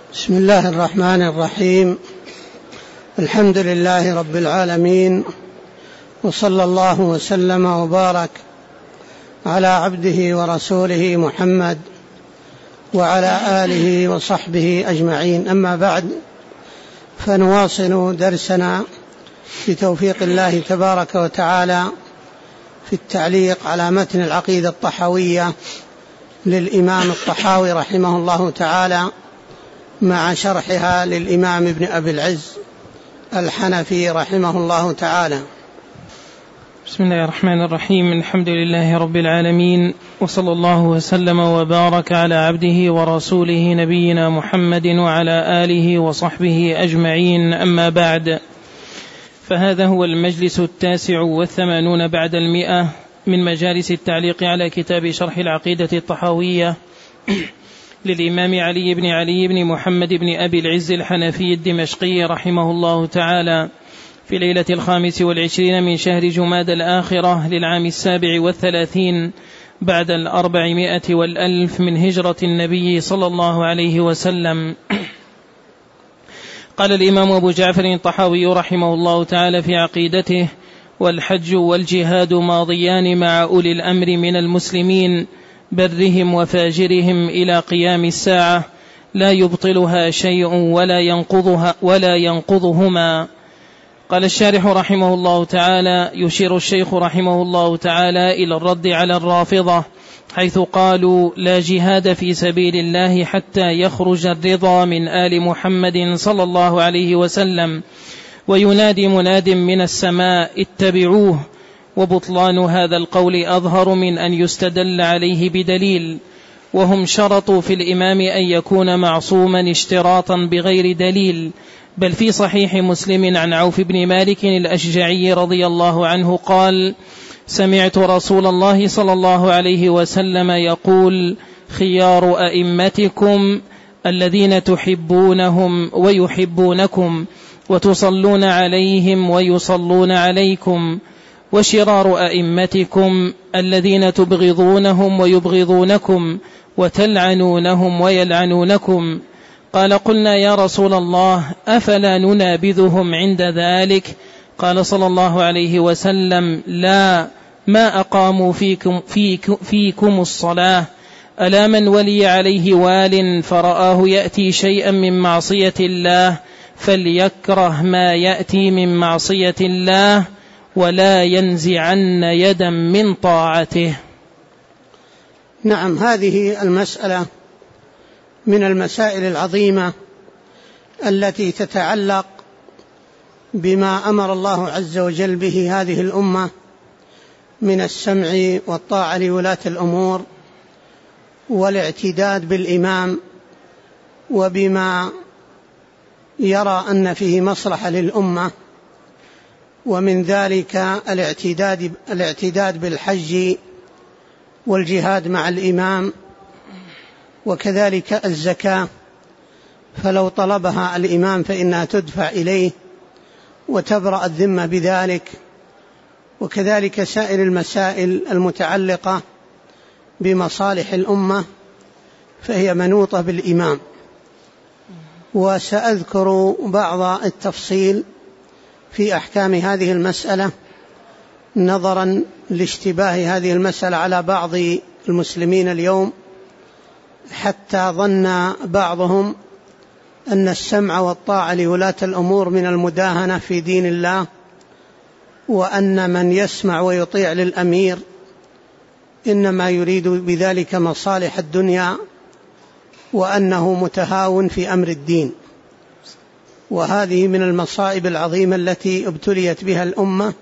بسم الله الرحمن الرحيم. الحمد لله رب العالمين، وصلى الله وسلم وبارك على عبده ورسوله محمد وعلى آله وصحبه أجمعين. أما بعد، فنواصل درسنا بتوفيق الله تبارك وتعالى في التعليق على متن العقيدة الطحاوية للإمام الطحاوي رحمه الله تعالى، مع شرحها للإمام ابن أبي العز الحنفي رحمه الله تعالى. بسم الله الرحمن الرحيم. الحمد لله رب العالمين، وصلى الله وسلم وبارك على عبده ورسوله نبينا محمد وعلى آله وصحبه أجمعين. أما بعد، فهذا هو المجلس 89 بعد 100 من مجالس التعليق على كتاب شرح العقيدة الطحاوية للإمام علي بن محمد بن أبي العز الحنفي الدمشقي رحمه الله تعالى، في ليلة 25 من شهر جماد الآخرة للعام 37 بعد 400 والألف من هجرة النبي صلى الله عليه وسلم. قال الإمام أبو جعفر الطحاوي رحمه الله تعالى في عقيدته: والحج والجهاد ماضيان مع أولي الأمر من المسلمين برهم وفاجرهم إلى قيام الساعة، لا يبطلها شيء ولا ينقضهما. قال الشارح رحمه الله تعالى: يشير الشيخ رحمه الله تعالى إلى الرد على الرافضة، حيث قالوا: لا جهاد في سبيل الله حتى يخرج الرضا من آل محمد صلى الله عليه وسلم، وينادي مناد من السماء: اتبعوه. وبطلان هذا القول أظهر من أن يستدل عليه بدليل، وهم شرطوا في الإمام أن يكون معصوما اشتراطا بغير دليل. بل في صحيح مسلم عن عوف بن مالك الأشجعي رضي الله عنه قال: سمعت رسول الله صلى الله عليه وسلم يقول: خيار أئمتكم الذين تحبونهم ويحبونكم، وتصلون عليهم ويصلون عليكم، وشرار أئمتكم الذين تبغضونهم ويبغضونكم، وتلعنونهم ويلعنونكم. قال: قلنا يا رسول الله، أفلا ننابذهم عند ذلك؟ قال صلى الله عليه وسلم: لا، ما أقاموا فيكم الصلاة. ألا من ولي عليه وال فرآه يأتي شيئا من معصية الله فليكره ما يأتي من معصية الله، ولا ينزعن يدا من طاعته. نعم، هذه المسألة من المسائل العظيمة التي تتعلق بما أمر الله عز وجل به هذه الأمة من السمع والطاعة لولاة الأمور، والاعتداد بالإمام، وبما يرى أن فيه مصلحة للأمة، ومن ذلك الاعتداد بالحج والجهاد مع الإمام، وكذلك الزكاة، فلو طلبها الإمام فإنها تدفع إليه وتبرأ الذمة بذلك. وكذلك سائر المسائل المتعلقة بمصالح الأمة فهي منوطة بالإمام. وسأذكر بعض التفصيل في أحكام هذه المسألة نظرا لاشتباه هذه المسألة على بعض المسلمين اليوم، حتى ظن بعضهم أن السمع والطاعة لولاة الأمور من المداهنة في دين الله، وأن من يسمع ويطيع للأمير إنما يريد بذلك مصالح الدنيا، وأنه متهاون في أمر الدين. وهذه من المصائب العظيمة التي ابتليت بها الأمة،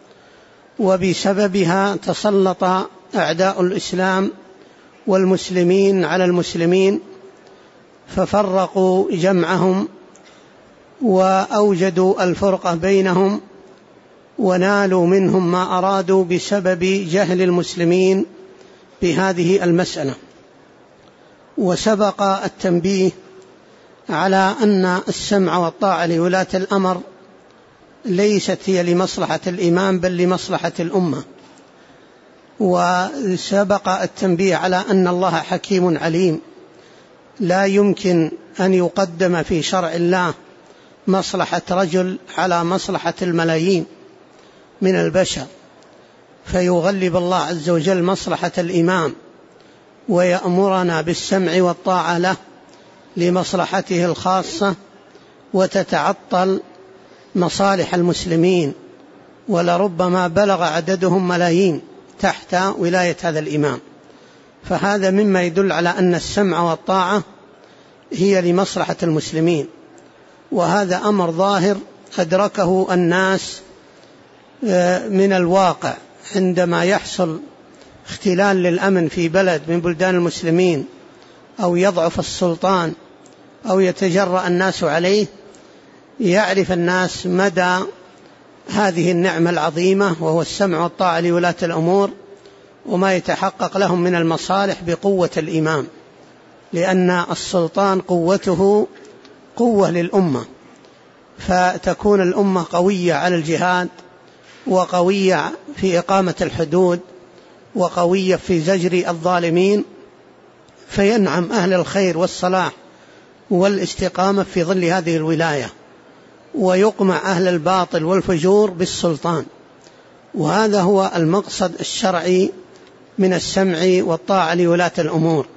وبسببها تسلط أعداء الإسلام والمسلمين على المسلمين، ففرقوا جمعهم وأوجدوا الفرقة بينهم، ونالوا منهم ما أرادوا بسبب جهل المسلمين بهذه المسألة. وسبق التنبيه على أن السمع والطاعة لولاة الأمر ليست هي لمصلحة الإمام بل لمصلحة الأمة. وسبق التنبيه على أن الله حكيم عليم، لا يمكن أن يقدم في شرع الله مصلحة رجل على مصلحة الملايين من البشر، فيغلب الله عز وجل مصلحة الإمام ويأمرنا بالسمع والطاعة له لمصلحته الخاصة، وتتعطل مصالح المسلمين، ولربما بلغ عددهم ملايين تحت ولاية هذا الإمام. فهذا مما يدل على أن السمع والطاعة هي لمصلحة المسلمين، وهذا أمر ظاهر أدركه الناس من الواقع. عندما يحصل اختلال للأمن في بلد من بلدان المسلمين، أو يضعف السلطان، أو يتجرأ الناس عليه، يعرف الناس مدى هذه النعمة العظيمة، وهو السمع والطاعة لولاة الأمور، وما يتحقق لهم من المصالح بقوة الإمام، لأن السلطان قوته قوة للأمة، فتكون الأمة قوية على الجهاد، وقوية في إقامة الحدود، وقوية في زجر الظالمين، فينعم أهل الخير والصلاح والاستقامة في ظل هذه الولاية، ويقمع أهل الباطل والفجور بالسلطان. وهذا هو المقصد الشرعي من السمع والطاعة لولاة الأمور.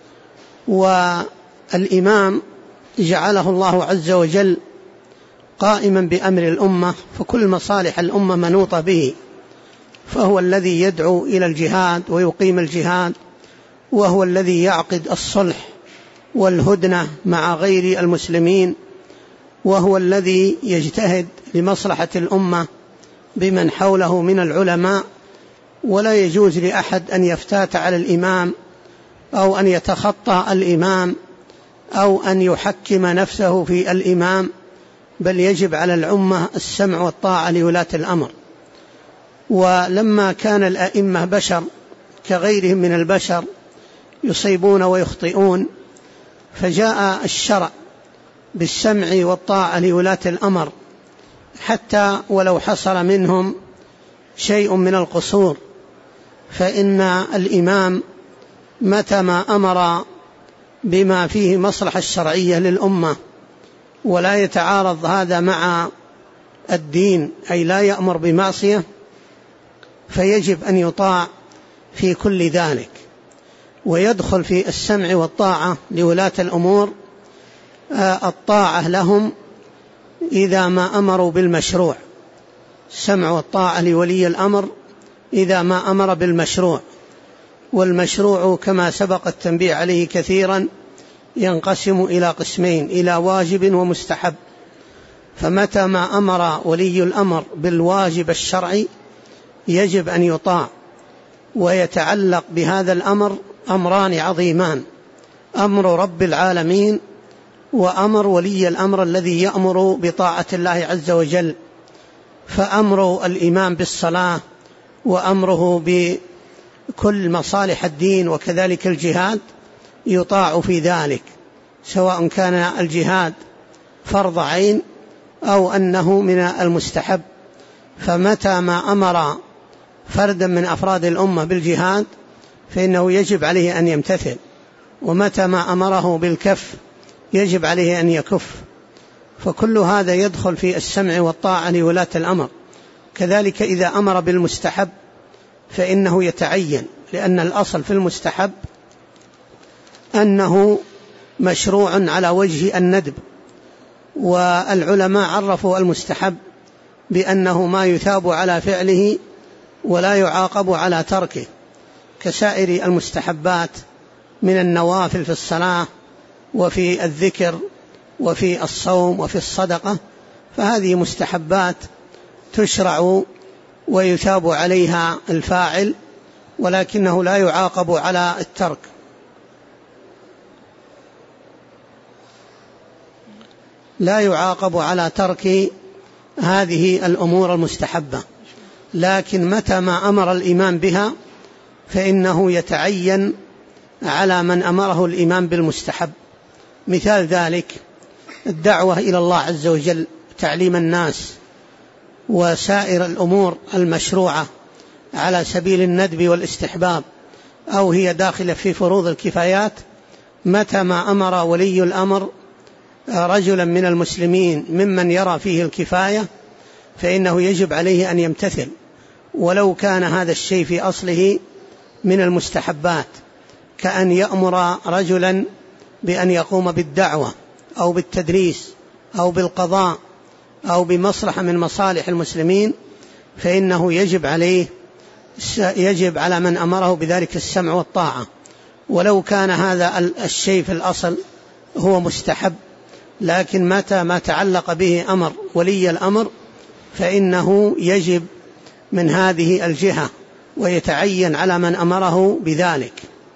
والإمام جعله الله عز وجل قائما بأمر الأمة، فكل مصالح الأمة منوطة به، فهو الذي يدعو إلى الجهاد ويقيم الجهاد، وهو الذي يعقد الصلح والهدنة مع غير المسلمين، وهو الذي يجتهد لمصلحة الأمة بمن حوله من العلماء. ولا يجوز لأحد أن يفتات على الإمام، أو أن يتخطى الإمام، أو أن يحكم نفسه في الإمام، بل يجب على الأمة السمع والطاعة لولاة الأمر. ولما كان الأئمة بشر كغيرهم من البشر يصيبون ويخطئون، فجاء الشرع بالسمع والطاعة لولاة الأمر، حتى ولو حصل منهم شيء من القصور، فإن الإمام متى ما أمر بما فيه مصلحة الشرعية للأمة، ولا يتعارض هذا مع الدين، أي لا يأمر بمعصية، فيجب أن يطاع في كل ذلك. ويدخل في السمع والطاعة لولاة الأمور الطاعة لهم إذا ما أمروا بالمشروع، السمع والطاعة لولي الأمر إذا ما أمر بالمشروع. والمشروع كما سبق التنبيه عليه كثيرا ينقسم إلى قسمين، إلى واجب ومستحب. فمتى ما أمر ولي الأمر بالواجب الشرعي يجب أن يطاع. ويتعلق بهذا الأمر أمران عظيمان: أمر رب العالمين، وأمر ولي الأمر الذي يأمر بطاعة الله عز وجل. فأمر الإمام بالصلاة، وأمره بكل مصالح الدين، وكذلك الجهاد، يطاع في ذلك، سواء كان الجهاد فرض عين أو أنه من المستحب. فمتى ما أمر فردا من أفراد الأمة بالجهاد فإنه يجب عليه أن يمتثل، ومتى ما أمره بالكف يجب عليه أن يكف. فكل هذا يدخل في السمع والطاعة لولاة الأمر. كذلك إذا أمر بالمستحب فإنه يتعين، لأن الأصل في المستحب أنه مشروع على وجه الندب. والعلماء عرفوا المستحب بأنه ما يثاب على فعله ولا يعاقب على تركه، كسائر المستحبات من النوافل في الصلاة وفي الذكر وفي الصوم وفي الصدقة، فهذه مستحبات تشرع ويثاب عليها الفاعل، ولكنه لا يعاقب على الترك. لا يعاقب على ترك هذه الأمور المستحبة. لكن متى ما أمر الإمام بها فإنه يتعين على من أمره الإمام بالمستحب. مثال ذلك الدعوة إلى الله عز وجل، تعليم الناس، وسائر الأمور المشروعة على سبيل الندب والاستحباب، أو هي داخلة في فروض الكفايات. متى ما أمر ولي الأمر رجلا من المسلمين ممن يرى فيه الكفاية فإنه يجب عليه أن يمتثل، ولو كان هذا الشيء في أصله من المستحبات، كأن يأمر رجلا بأن يقوم بالدعوة أو بالتدريس أو بالقضاء أو بمصلحة من مصالح المسلمين، فإنه يجب على من أمره بذلك السمع والطاعة، ولو كان هذا الشيء في الأصل هو مستحب، لكن متى ما تعلق به أمر ولي الأمر فإنه يجب من هذه الجهة ويتعين على من أمره بذلك.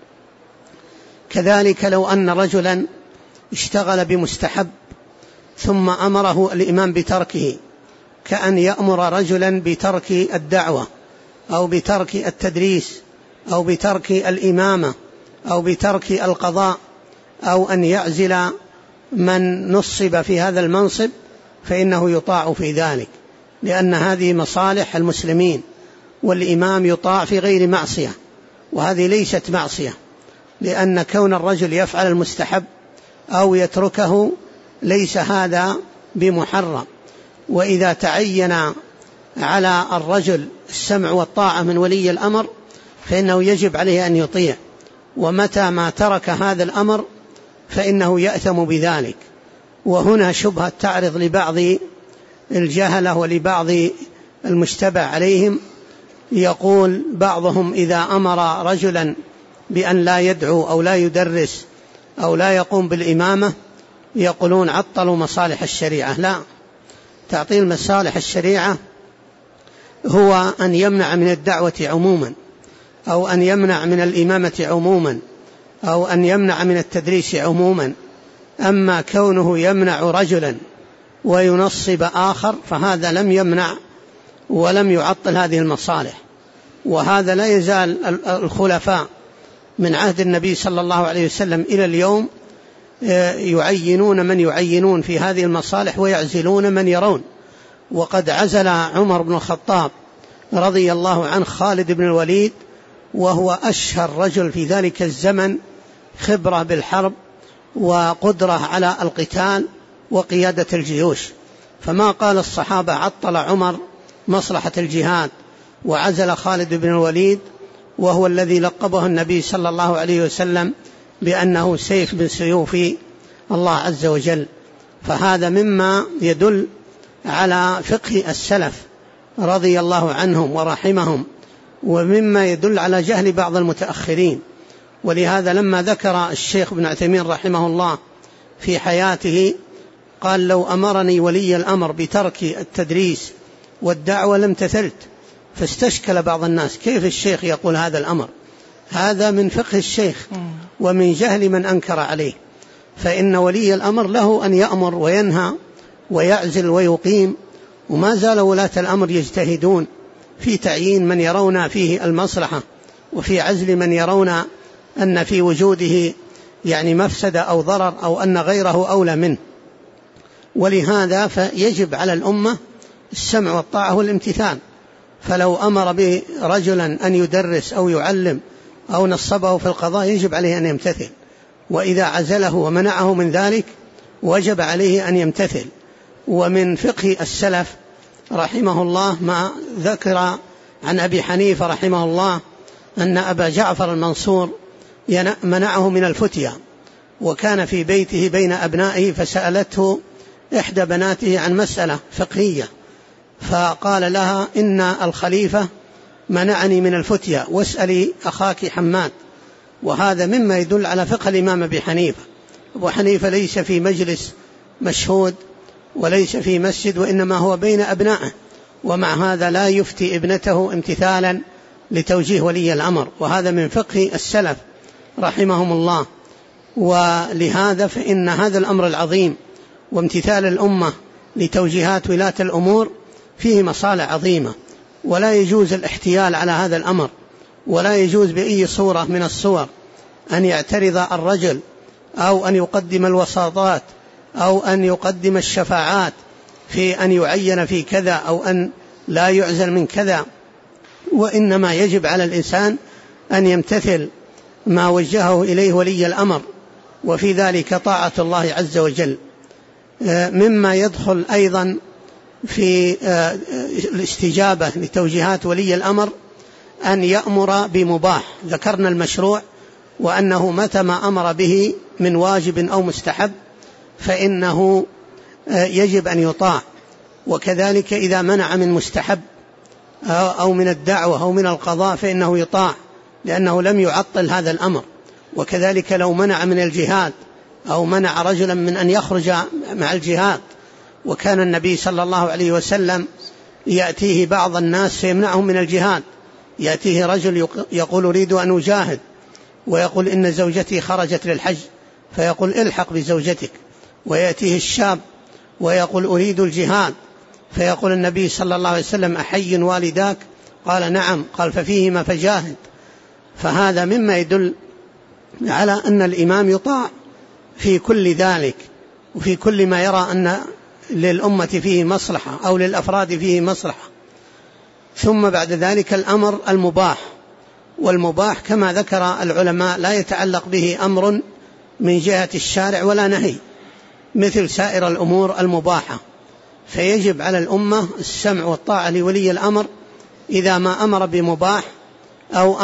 كذلك لو أن رجلا اشتغل بمستحب ثم أمره الإمام بتركه، كأن يأمر رجلا بترك الدعوة أو بترك التدريس أو بترك الإمامة أو بترك القضاء أو أن يعزل من نصب في هذا المنصب، فإنه يطاع في ذلك، لأن هذه مصالح المسلمين، والإمام يطاع في غير معصية، وهذه ليست معصية، لأن كون الرجل يفعل المستحب أو يتركه ليس هذا بمحرم. وإذا تعين على الرجل السمع والطاعة من ولي الأمر فإنه يجب عليه أن يطيع، ومتى ما ترك هذا الأمر فإنه يأثم بذلك. وهنا شبهة تعرض لبعض الجهلة ولبعض المشتبه عليهم، يقول بعضهم إذا أمر رجلا بأن لا يدعو أو لا يدرس أو لا يقوم بالإمامة يقولون عطلوا مصالح الشريعة. لا، تعطيل مصالح الشريعة هو أن يمنع من الدعوة عموما، أو أن يمنع من الإمامة عموما، أو أن يمنع من التدريس عموما. أما كونه يمنع رجلا وينصب آخر فهذا لم يمنع ولم يعطل هذه المصالح. وهذا لا يزال الخلفاء من عهد النبي صلى الله عليه وسلم إلى اليوم يعينون من يعينون في هذه المصالح ويعزلون من يرون. وقد عزل عمر بن الخطاب رضي الله عنه خالد بن الوليد، وهو أشهر رجل في ذلك الزمن خبرة بالحرب وقدرة على القتال وقيادة الجيوش، فما قال الصحابة عطل عمر مصلحة الجهاد وعزل خالد بن الوليد، وهو الذي لقبه النبي صلى الله عليه وسلم بأنه سيف من سيوف الله عز وجل. فهذا مما يدل على فقه السلف رضي الله عنهم ورحمهم، ومما يدل على جهل بعض المتأخرين. ولهذا لما ذكر الشيخ ابن عثيمين رحمه الله في حياته قال لو أمرني ولي الأمر بترك التدريس والدعوة لامتثلت، فاستشكل بعض الناس كيف الشيخ يقول هذا الأمر؟ هذا من فقه الشيخ ومن جهل من أنكر عليه. فإن ولي الأمر له أن يأمر وينهى ويعزل ويقيم، وما زال ولاة الأمر يجتهدون في تعيين من يرون فيه المصلحة وفي عزل من يرون أن في وجوده يعني مفسدة أو ضرر أو أن غيره أولى منه. ولهذا فيجب على الأمة السمع والطاعة والامتثال. فلو أمر برجلا أن يدرس أو يعلم أو نصبه في القضاء يجب عليه أن يمتثل، وإذا عزله ومنعه من ذلك وجب عليه أن يمتثل. ومن فقه السلف رحمه الله ما ذكر عن أبي حنيفة رحمه الله أن أبا جعفر المنصور منعه من الفتية، وكان في بيته بين أبنائه، فسألته إحدى بناته عن مسألة فقهية فقال لها إن الخليفة منعني من الفتية واسألي أخاك حماد. وهذا مما يدل على فقه الإمام أبي حنيفة. أبو حنيفة ليس في مجلس مشهود وليس في مسجد، وإنما هو بين أبنائه، ومع هذا لا يفتي ابنته امتثالا لتوجيه ولي الأمر. وهذا من فقه السلف رحمهم الله. ولهذا فإن هذا الأمر العظيم وامتثال الأمة لتوجيهات ولاة الأمور فيه مصالح عظيمة، ولا يجوز الاحتيال على هذا الأمر، ولا يجوز بأي صورة من الصور أن يعترض الرجل أو أن يقدم الوساطات أو أن يقدم الشفاعات في أن يعين في كذا أو أن لا يعزل من كذا. وإنما يجب على الإنسان أن يمتثل ما وجهه إليه ولي الأمر، وفي ذلك طاعة الله عز وجل. مما يدخل أيضا في الاستجابة لتوجيهات ولي الأمر أن يأمر بمباح. ذكرنا المشروع وأنه متى ما أمر به من واجب أو مستحب فإنه يجب أن يطاع، وكذلك إذا منع من مستحب أو من الدعوة أو من القضاء فإنه يطاع لأنه لم يعطل هذا الأمر. وكذلك لو منع من الجهاد أو منع رجلا من أن يخرج مع الجهاد، وكان النبي صلى الله عليه وسلم يأتيه بعض الناس فيمنعهم من الجهاد، يأتيه رجل يقول أريد أن أجاهد ويقول إن زوجتي خرجت للحج فيقول الحق بزوجتك، ويأتيه الشاب ويقول أريد الجهاد فيقول النبي صلى الله عليه وسلم أحي والداك؟ قال نعم، قال ففيهما فجاهد. فهذا مما يدل على أن الإمام يطاع في كل ذلك وفي كل ما يرى أن للأمة فيه مصلحة أو للأفراد فيه مصلحة. ثم بعد ذلك الأمر المباح، والمباح كما ذكر العلماء لا يتعلق به أمر من جهة الشارع ولا نهي مثل سائر الأمور المباحة، فيجب على الأمة السمع والطاعة لولي الأمر إذا ما أمر بمباح أو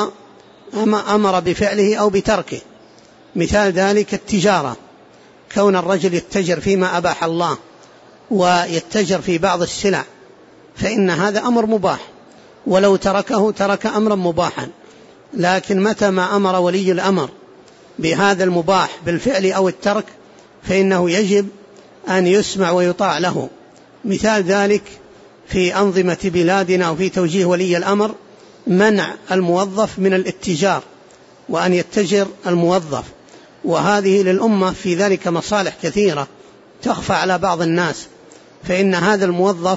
أمر بفعله أو بتركه. مثال ذلك التجارة، كون الرجل يتجر فيما أباح الله ويتجر في بعض السلع فإن هذا أمر مباح، ولو تركه ترك أمرا مباحا. لكن متى ما أمر ولي الأمر بهذا المباح بالفعل أو الترك فإنه يجب أن يسمع ويطاع له. مثال ذلك في أنظمة بلادنا وفي توجيه ولي الأمر منع الموظف من الاتجار وأن يتجر الموظف، وهذه للأمة في ذلك مصالح كثيرة تخفى على بعض الناس، فإن هذا الموظف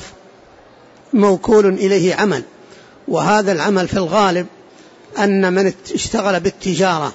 موكول إليه عمل، وهذا العمل في الغالب أن من اشتغل بالتجارة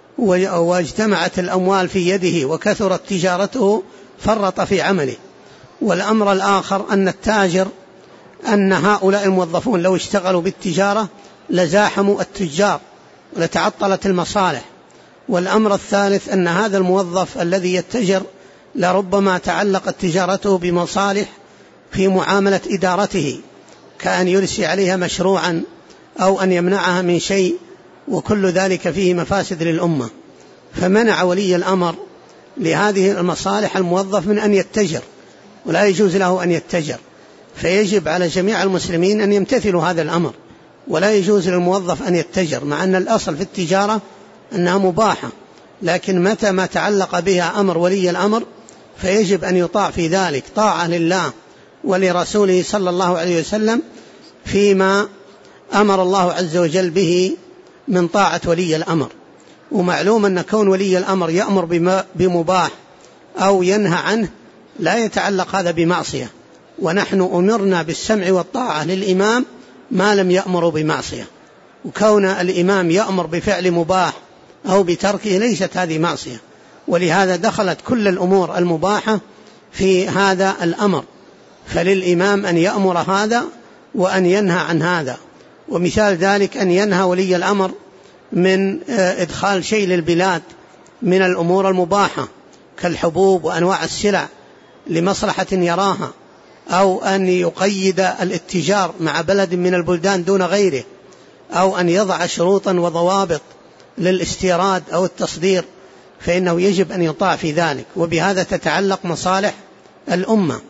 واجتمعت الأموال في يده وكثرت تجارته فرط في عمله. والأمر الآخر أن التاجر أن هؤلاء الموظفون لو اشتغلوا بالتجارة لزاحموا التجار ولتعطلت المصالح. والأمر الثالث أن هذا الموظف الذي يتجر لربما تعلقت تجارته بمصالح في معاملة إدارته، كأن يرسي عليها مشروعا أو أن يمنعها من شيء، وكل ذلك فيه مفاسد للأمة. فمنع ولي الأمر لهذه المصالح الموظف من أن يتجر، ولا يجوز له أن يتجر، فيجب على جميع المسلمين أن يمتثلوا هذا الأمر، ولا يجوز للموظف أن يتجر، مع أن الأصل في التجارة أنها مباحة، لكن متى ما تعلق بها أمر ولي الأمر فيجب أن يطاع في ذلك طاعة لله ولرسوله صلى الله عليه وسلم فيما أمر الله عز وجل به من طاعة ولي الأمر. ومعلوم أن كون ولي الأمر يأمر بمباح أو ينهى عنه لا يتعلق هذا بمعصية، ونحن أمرنا بالسمع والطاعة للإمام ما لم يأمر بمعصية، وكون الإمام يأمر بفعل مباح أو بتركه ليست هذه معصية، ولهذا دخلت كل الأمور المباحة في هذا الأمر، فللإمام أن يأمر هذا وأن ينهى عن هذا. ومثال ذلك أن ينهى ولي الأمر من إدخال شيء للبلاد من الأمور المباحة كالحبوب وأنواع السلع لمصلحة يراها، أو أن يقيد الاتجار مع بلد من البلدان دون غيره، أو أن يضع شروطا وضوابط للاستيراد أو التصدير، فإنه يجب أن يطاع في ذلك، وبهذا تتعلق مصالح الأمة.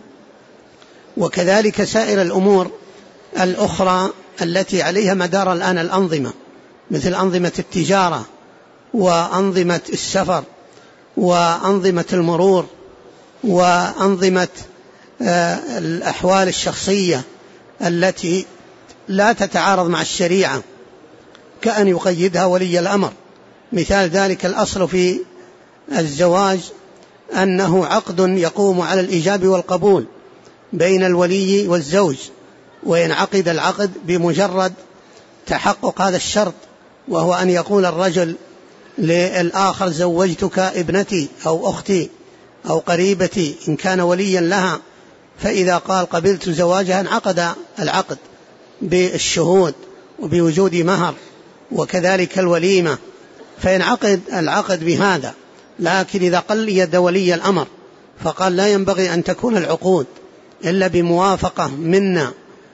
وكذلك سائر الأمور الأخرى التي عليها مدار الآن الأنظمة، مثل أنظمة التجارة وأنظمة السفر وأنظمة المرور وأنظمة الأحوال الشخصية التي لا تتعارض مع الشريعة كأن يقيدها ولي الأمر. مثال ذلك الأصل في الزواج أنه عقد يقوم على الإيجاب والقبول بين الولي والزوج، وينعقد العقد بمجرد تحقق هذا الشرط، وهو أن يقول الرجل للآخر زوجتك ابنتي أو أختي أو قريبتي إن كان وليا لها، فإذا قال قبلت زواجها انعقد العقد بالشهود وبوجود مهر وكذلك الوليمة، فينعقد العقد بهذا. لكن إذا قيد ولي الأمر فقال لا ينبغي أن تكون العقود إلا بموافقة منا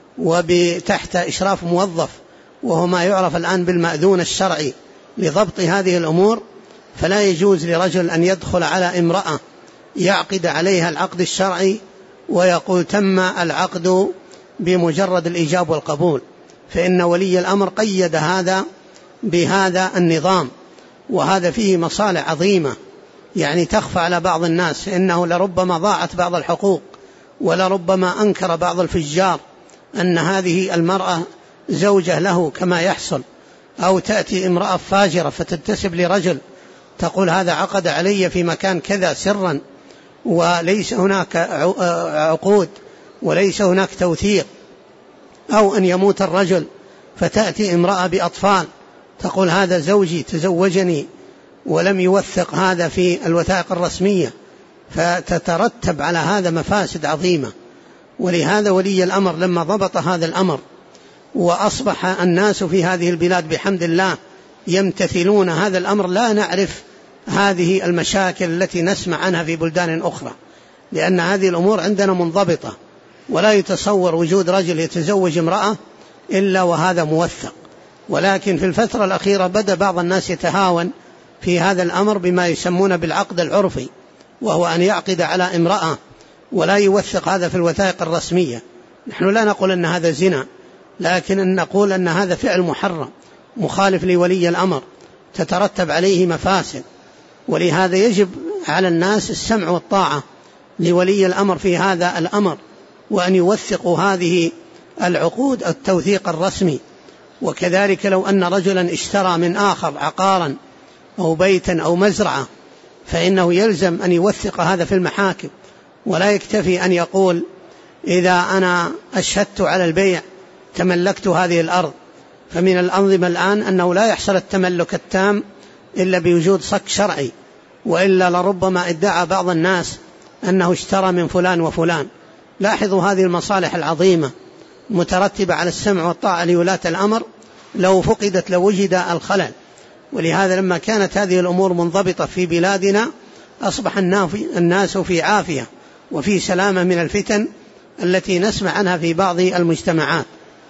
وتحت إشراف موظف، وهو ما يعرف الآن بالمأذون الشرعي لضبط هذه الأمور. فلا يجوز لرجل أن يدخل على امرأة يعقد عليها العقد الشرعي ويقول تم العقد بمجرد الإيجاب والقبول، فإن ولي الأمر قيد هذا بهذا النظام، وهذا فيه مصالح عظيمة يعني تخفى على بعض الناس، فإنه لربما ضاعت بعض الحقوق، ولربما أنكر بعض الفجار أن هذه المرأة زوجة له كما يحصل، أو تأتي امرأة فاجرة فتنتسب لرجل تقول هذا عقد علي في مكان كذا سرا وليس هناك عقود وليس هناك توثيق، أو أن يموت الرجل فتأتي امرأة بأطفال تقول هذا زوجي تزوجني ولم يوثق هذا في الوثائق الرسمية، فتترتب على هذا مفاسد عظيمة. ولهذا ولي الأمر لما ضبط هذا الأمر وأصبح الناس في هذه البلاد بحمد الله يمتثلون هذا الأمر، لا نعرف هذه المشاكل التي نسمع عنها في بلدان أخرى، لأن هذه الأمور عندنا منضبطة، ولا يتصور وجود رجل يتزوج امرأة إلا وهذا موثق. ولكن في الفترة الأخيرة بدأ بعض الناس يتهاون في هذا الأمر بما يسمون بالعقد العرفي، وهو أن يعقد على امرأة ولا يوثق هذا في الوثائق الرسمية. نحن لا نقول أن هذا زنا، لكن أن نقول أن هذا فعل محرم مخالف لولي الأمر تترتب عليه مفاسد. ولهذا يجب على الناس السمع والطاعة لولي الأمر في هذا الأمر، وأن يوثقوا هذه العقود التوثيق الرسمي. وكذلك لو أن رجلا اشترى من آخر عقارا أو بيتا أو مزرعة فإنه يلزم أن يوثق هذا في المحاكم، ولا يكتفي أن يقول إذا أنا أشهدت على البيع تملكت هذه الأرض. فمن الأنظمة الآن أنه لا يحصل التملك التام إلا بوجود صك شرعي، وإلا لربما ادعى بعض الناس أنه اشترى من فلان وفلان. لاحظوا هذه المصالح العظيمة مترتبة على السمع والطاعة لولاة الأمر، لو فقدت لوجد الخلل. ولهذا لما كانت هذه الأمور منضبطة في بلادنا أصبح الناس في عافية وفي سلامة من الفتن التي نسمع عنها في بعض المجتمعات.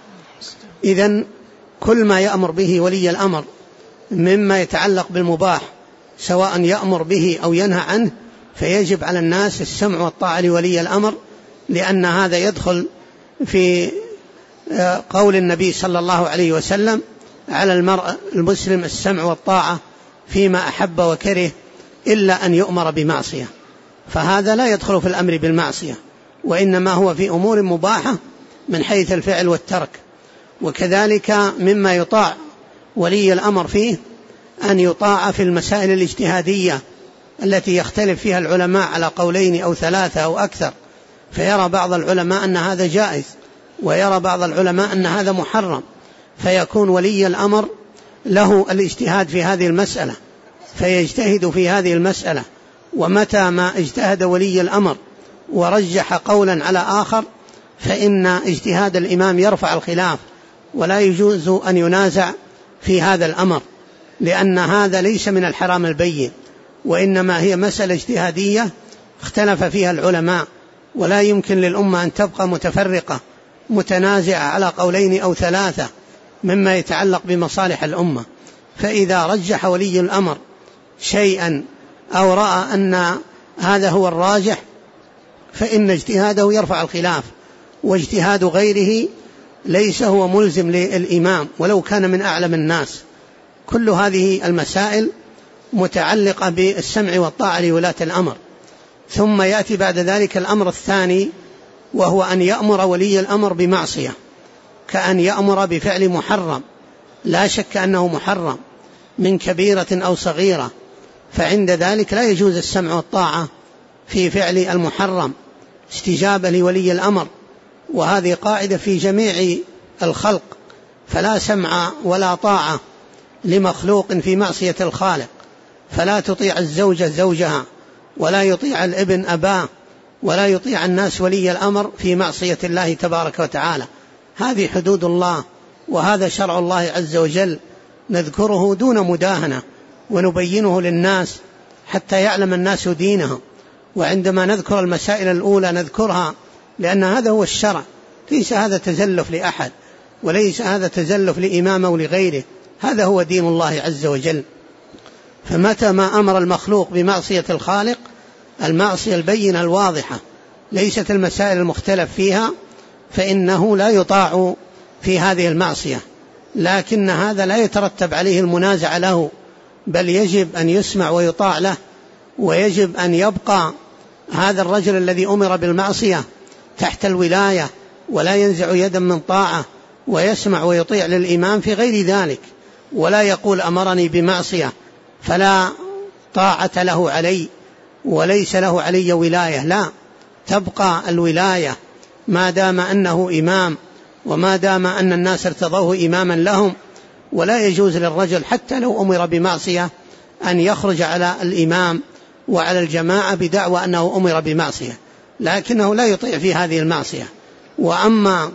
إذن كل ما يأمر به ولي الأمر مما يتعلق بالمباح سواء يأمر به أو ينهى عنه فيجب على الناس السمع والطاعة لولي الأمر، لأن هذا يدخل في قول النبي صلى الله عليه وسلم على المرء المسلم السمع والطاعة فيما أحب وكره إلا أن يؤمر بمعصية، فهذا لا يدخل في الأمر بالمعصية، وإنما هو في أمور مباحة من حيث الفعل والترك. وكذلك مما يطاع ولي الأمر فيه أن يطاع في المسائل الاجتهادية التي يختلف فيها العلماء على قولين أو ثلاثة أو أكثر، فيرى بعض العلماء أن هذا جائز ويرى بعض العلماء أن هذا محرم، فيكون ولي الأمر له الاجتهاد في هذه المسألة فيجتهد في هذه المسألة. ومتى ما اجتهد ولي الأمر ورجح قولا على آخر فإن اجتهاد الإمام يرفع الخلاف، ولا يجوز أن ينازع في هذا الأمر، لأن هذا ليس من الحرام البين، وإنما هي مسألة اجتهادية اختلف فيها العلماء، ولا يمكن للأمة أن تبقى متفرقة متنازعة على قولين أو ثلاثة مما يتعلق بمصالح الأمة. فإذا رجح ولي الأمر شيئا أو رأى أن هذا هو الراجح فإن اجتهاده يرفع الخلاف، واجتهاد غيره ليس هو ملزم للإمام ولو كان من أعلم الناس. كل هذه المسائل متعلقة بالسمع والطاعة لولاة الأمر. ثم يأتي بعد ذلك الأمر الثاني، وهو أن يأمر ولي الأمر بمعصية، كأن يأمر بفعل محرم لا شك أنه محرم من كبيرة أو صغيرة، فعند ذلك لا يجوز السمع والطاعة في فعل المحرم استجابة لولي الأمر. وهذه قاعدة في جميع الخلق، فلا سمع ولا طاعة لمخلوق في معصية الخالق، فلا تطيع الزوجة زوجها، ولا يطيع الابن أباه، ولا يطيع الناس ولي الأمر في معصية الله تبارك وتعالى. هذه حدود الله، وهذا شرع الله عز وجل، نذكره دون مداهنة ونبينه للناس حتى يعلم الناس دينهم. وعندما نذكر المسائل الأولى نذكرها لأن هذا هو الشرع، ليس هذا تزلف لأحد وليس هذا تزلف لإمام أو لغيره، هذا هو دين الله عز وجل. فمتى ما أمر المخلوق بمعصية الخالق، المعصية البينة الواضحة ليست المسائل المختلف فيها، فإنه لا يطاع في هذه المعصية، لكن هذا لا يترتب عليه المنازع له، بل يجب أن يسمع ويطاع له، ويجب أن يبقى هذا الرجل الذي أمر بالمعصية تحت الولاية ولا ينزع يدا من طاعة، ويسمع ويطيع للإمام في غير ذلك، ولا يقول أمرني بمعصية فلا طاعة له علي وليس له علي ولاية، لا، تبقى الولاية ما دام أنه إمام وما دام أن الناس ارتضوه إماما لهم. ولا يجوز للرجل حتى لو أمر بمعصية أن يخرج على الإمام وعلى الجماعة بدعوى أنه أمر بمعصية، لكنه لا يطيع في هذه المعصية. وأما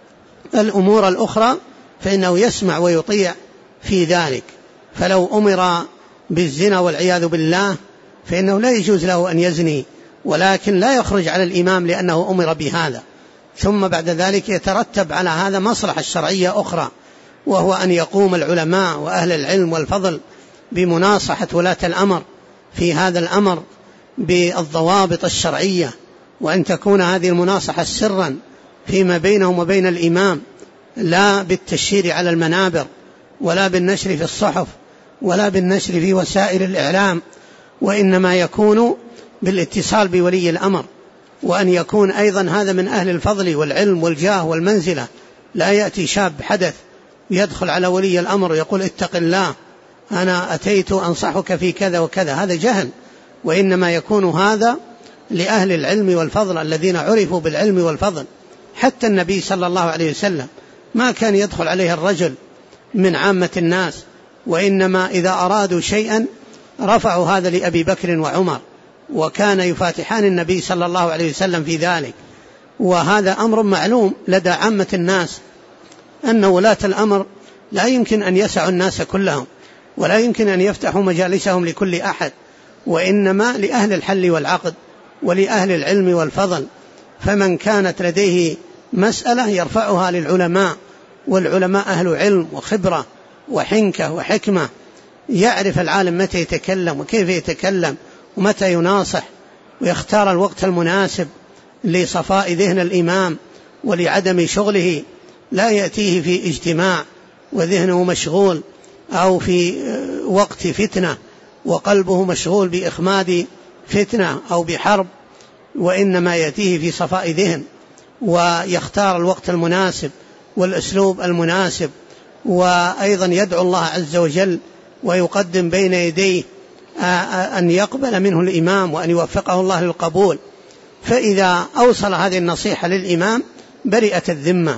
الأمور الأخرى فإنه يسمع ويطيع في ذلك. فلو أمر بالزنا والعياذ بالله فإنه لا يجوز له أن يزني، ولكن لا يخرج على الإمام لأنه أمر بهذا. ثم بعد ذلك يترتب على هذا مصلحة شرعية أخرى، وهو أن يقوم العلماء وأهل العلم والفضل بمناصحة ولاة الأمر في هذا الأمر بالضوابط الشرعية، وأن تكون هذه المناصحة سرا فيما بينهم وبين الإمام، لا بالتشهير على المنابر ولا بالنشر في الصحف ولا بالنشر في وسائل الإعلام، وإنما يكون بالاتصال بولي الأمر، وأن يكون أيضا هذا من أهل الفضل والعلم والجاه والمنزلة. لا يأتي شاب حدث يدخل على ولي الأمر ويقول اتق الله أنا أتيت أنصحك في كذا وكذا، هذا جهل، وإنما يكون هذا لأهل العلم والفضل الذين عرفوا بالعلم والفضل. حتى النبي صلى الله عليه وسلم ما كان يدخل عليه الرجل من عامة الناس، وإنما إذا أرادوا شيئا رفعوا هذا لأبي بكر وعمر، وكان يفاتحان النبي صلى الله عليه وسلم في ذلك. وهذا أمر معلوم لدى عامة الناس أن ولاة الأمر لا يمكن أن يسعوا الناس كلهم، ولا يمكن أن يفتحوا مجالسهم لكل أحد، وإنما لأهل الحل والعقد ولأهل العلم والفضل. فمن كانت لديه مسألة يرفعها للعلماء، والعلماء أهل علم وخبرة وحنكة وحكمة، يعرف العالم متى يتكلم وكيف يتكلم ومتى يناصح، ويختار الوقت المناسب لصفاء ذهن الإمام ولعدم شغله، لا يأتيه في اجتماع وذهنه مشغول أو في وقت فتنة وقلبه مشغول بإخماد فتنة أو بحرب، وإنما يأتيه في صفاء ذهن، ويختار الوقت المناسب والأسلوب المناسب، وأيضا يدعو الله عز وجل ويقدم بين يديه أن يقبل منه الإمام وأن يوفقه الله للقبول. فإذا أوصل هذه النصيحة للإمام برئت الذمة،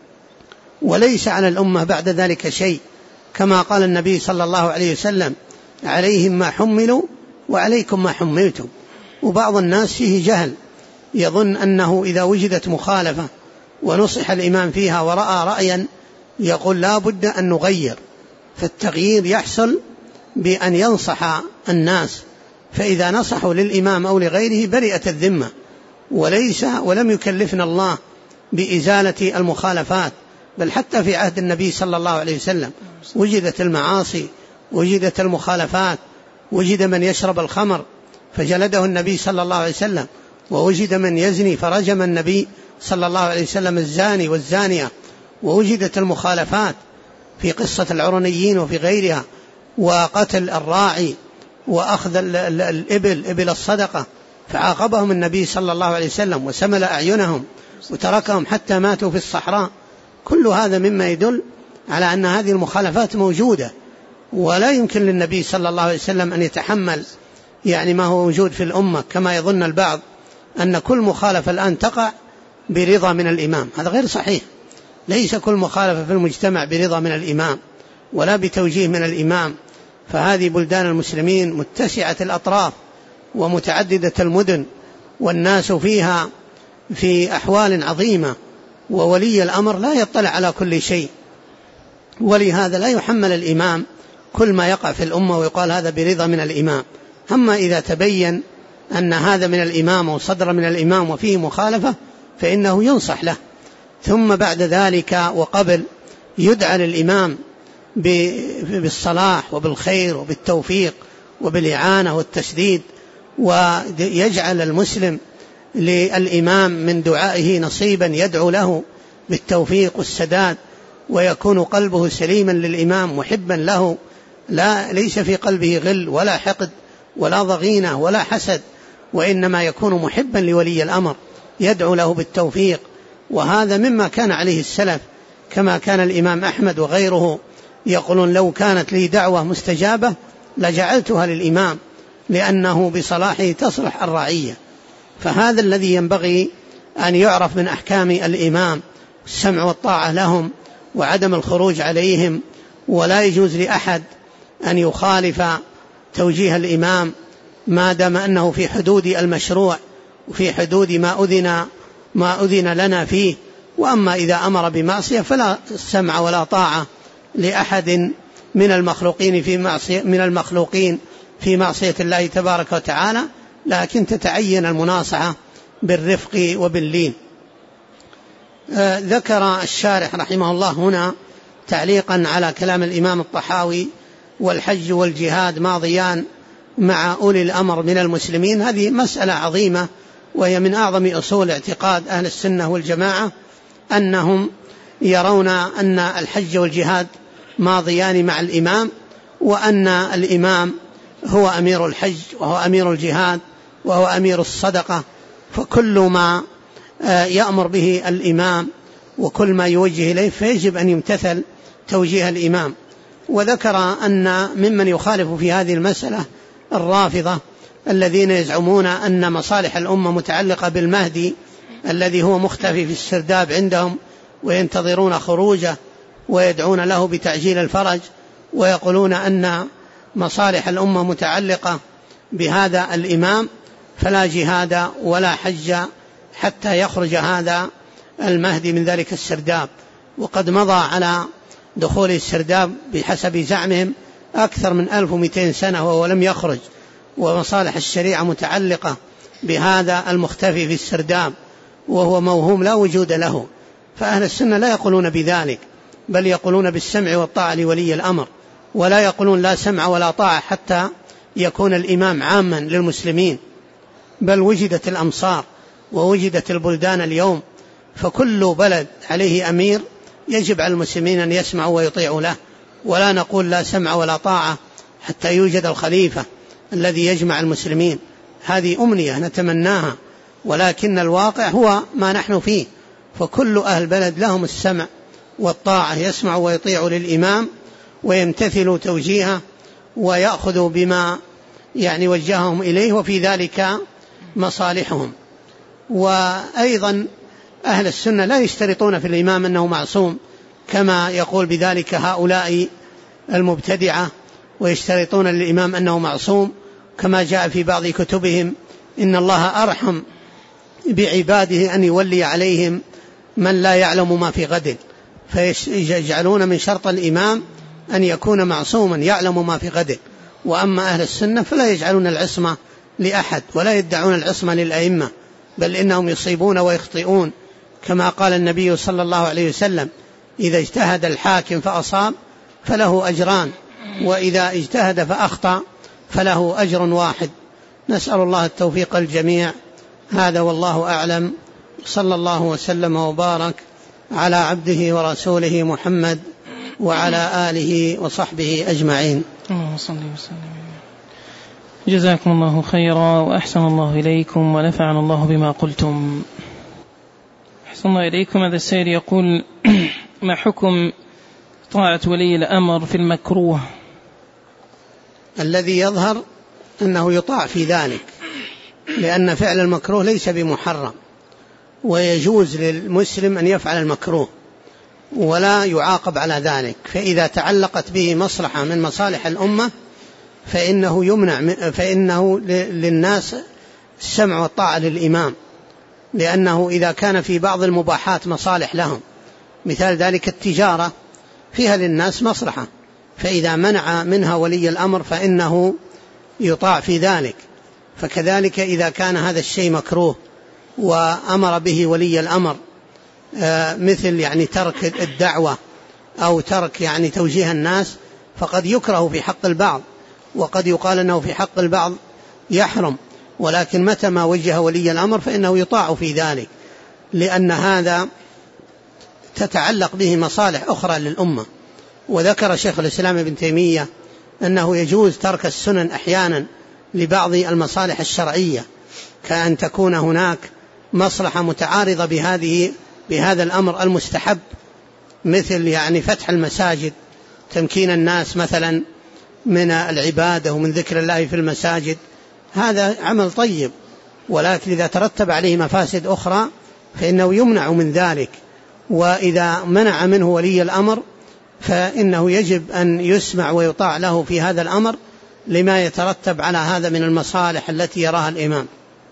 وليس على الأمة بعد ذلك شيء، كما قال النبي صلى الله عليه وسلم عليهم ما حملوا وعليكم ما حملتم. وبعض الناس فيه جهل، يظن أنه إذا وجدت مخالفة ونصح الإمام فيها ورأى رأيا يقول لا بد أن نغير، فالتغيير يحصل بأن ينصح الناس، فإذا نصحوا للإمام أو لغيره برئت الذمة، ولم يكلفنا الله بإزالة المخالفات، بل حتى في عهد النبي صلى الله عليه وسلم وجدت المعاصي، وجدت المخالفات، وجد من يشرب الخمر فجلده النبي صلى الله عليه وسلم، ووجد من يزني فرجم النبي صلى الله عليه وسلم الزاني والزانية، ووجدت المخالفات في قصة العرنيين وفي غيرها، وقتل الراعي وأخذ الإبل إبل الصدقة فعاقبهم النبي صلى الله عليه وسلم وسمل أعينهم وتركهم حتى ماتوا في الصحراء. كل هذا مما يدل على أن هذه المخالفات موجودة، ولا يمكن للنبي صلى الله عليه وسلم أن يتحمل ما هو موجود في الأمة، كما يظن البعض أن كل مخالفة الآن تقع برضا من الإمام. هذا غير صحيح، ليس كل مخالفة في المجتمع برضا من الإمام ولا بتوجيه من الإمام. فهذه بلدان المسلمين متسعة الأطراف ومتعددة المدن، والناس فيها في أحوال عظيمة، وولي الأمر لا يطلع على كل شيء، ولهذا لا يحمل الإمام كل ما يقع في الأمة ويقال هذا برضا من الإمام. أما إذا تبين أن هذا من الإمام وصدر من الإمام وفيه مخالفة فإنه ينصح له، ثم بعد ذلك وقبل يدعى للإمام بالصلاح وبالخير وبالتوفيق وبالإعانة والتسديد، ويجعل المسلم للإمام من دعائه نصيبا يدعو له بالتوفيق والسداد، ويكون قلبه سليما للإمام محبا له، ليس في قلبه غل ولا حقد ولا ضغينة ولا حسد، وإنما يكون محبا لولي الأمر يدعو له بالتوفيق. وهذا مما كان عليه السلف، كما كان الإمام أحمد وغيره يقولون لو كانت لي دعوة مستجابة لجعلتها للإمام لأنه بصلاحه تصلح الرعية. فهذا الذي ينبغي أن يعرف من أحكام الإمام، السمع والطاعة لهم وعدم الخروج عليهم، ولا يجوز لأحد أن يخالف توجيه الإمام ما دام أنه في حدود المشروع وفي حدود ما أذن لنا فيه. وأما إذا أمر بمعصية فلا سمع ولا طاعة لأحد من المخلوقين في معصية الله تبارك وتعالى، لكن تتعين المناصحة بالرفق وباللين. ذكر الشارح رحمه الله هنا تعليقا على كلام الإمام الطحاوي: والحج والجهاد ماضيان مع أولي الأمر من المسلمين. هذه مسألة عظيمة، وهي من أعظم أصول اعتقاد أهل السنة والجماعة، أنهم يرون أن الحج والجهاد ماضيان مع الإمام، وأن الإمام هو أمير الحج وهو أمير الجهاد وهو أمير الصدقة، فكل ما يأمر به الإمام وكل ما يوجه إليه فيجب أن يمتثل توجيه الإمام. وذكر أن ممن يخالف في هذه المسألة الرافضة الذين يزعمون أن مصالح الأمة متعلقة بالمهدي الذي هو مختفي في السرداب عندهم، وينتظرون خروجه ويدعون له بتعجيل الفرج، ويقولون أن مصالح الأمة متعلقة بهذا الإمام، فلا جهاد ولا حج حتى يخرج هذا المهدي من ذلك السرداب. وقد مضى على دخول السرداب بحسب زعمهم أكثر من 1200 سنة وهو لم يخرج، ومصالح الشريعة متعلقة بهذا المختفي في السرداب وهو موهوم لا وجود له. فأهل السنة لا يقولون بذلك، بل يقولون بالسمع والطاعة لولي الأمر، ولا يقولون لا سمع ولا طاعة حتى يكون الإمام عاما للمسلمين. بل وجدت الأمصار ووجدت البلدان اليوم، فكل بلد عليه أمير يجب على المسلمين أن يسمعوا ويطيعوا له، ولا نقول لا سمع ولا طاعة حتى يوجد الخليفة الذي يجمع المسلمين. هذه أمنية نتمناها، ولكن الواقع هو ما نحن فيه، فكل أهل بلد لهم السمع والطاعة، يسمع ويطيع للإمام ويمتثل توجيهه ويأخذ بما وجههم إليه، وفي ذلك مصالحهم. وأيضا أهل السنة لا يشترطون في الإمام أنه معصوم كما يقول بذلك هؤلاء المبتدعة، ويشترطون للإمام أنه معصوم كما جاء في بعض كتبهم: إن الله أرحم بعباده أن يولي عليهم من لا يعلم ما في غد، فيجعلون من شرط الإمام أن يكون معصوما يعلم ما في غد. وأما أهل السنة فلا يجعلون العصمة لأحد ولا يدعون العصمة للأئمة، بل إنهم يصيبون ويخطئون، كما قال النبي صلى الله عليه وسلم: إذا اجتهد الحاكم فأصاب فله أجران، وإذا اجتهد فأخطأ فله أجر واحد. نسأل الله التوفيق الجميع. هذا والله أعلم، صلى الله وسلم وبارك على عبده ورسوله محمد وعلى آله وصحبه أجمعين. اللهم صل وسلم. جزاكم الله خيرا وأحسن الله إليكم ونفعنا الله بما قلتم. أحسن الله إليكم. هذا السائل يقول: ما حكم طاعة ولي الأمر في المكروه؟ الذي يظهر أنه يطاع في ذلك، لأن فعل المكروه ليس بمحرم، ويجوز للمسلم أن يفعل المكروه ولا يعاقب على ذلك. فإذا تعلقت به مصلحة من مصالح الأمة فإنه يمنع، فإنه للناس السمع والطاعة للإمام، لأنه إذا كان في بعض المباحات مصالح لهم، مثال ذلك التجارة فيها للناس مصلحة، فإذا منع منها ولي الأمر فإنه يطاع في ذلك. فكذلك إذا كان هذا الشيء مكروه وأمر به ولي الأمر، مثل يعني ترك الدعوة أو ترك يعني توجيه الناس، فقد يكره في حق البعض، وقد يقال أنه في حق البعض يحرم، ولكن متى ما وجه ولي الأمر فإنه يطاع في ذلك، لأن هذا تتعلق به مصالح أخرى للأمة. وذكر شيخ الإسلام ابن تيمية أنه يجوز ترك السنن أحيانا لبعض المصالح الشرعية، كأن تكون هناك مصلحة متعارضة بهذا الأمر المستحب، مثل يعني فتح المساجد، تمكين الناس مثلا من العبادة ومن ذكر الله في المساجد، هذا عمل طيب، ولكن إذا ترتب عليه مفاسد أخرى فإنه يمنع من ذلك. وإذا منع منه ولي الأمر فإنه يجب أن يسمع ويطاع له في هذا الأمر لما يترتب على هذا من المصالح التي يراها الإمام.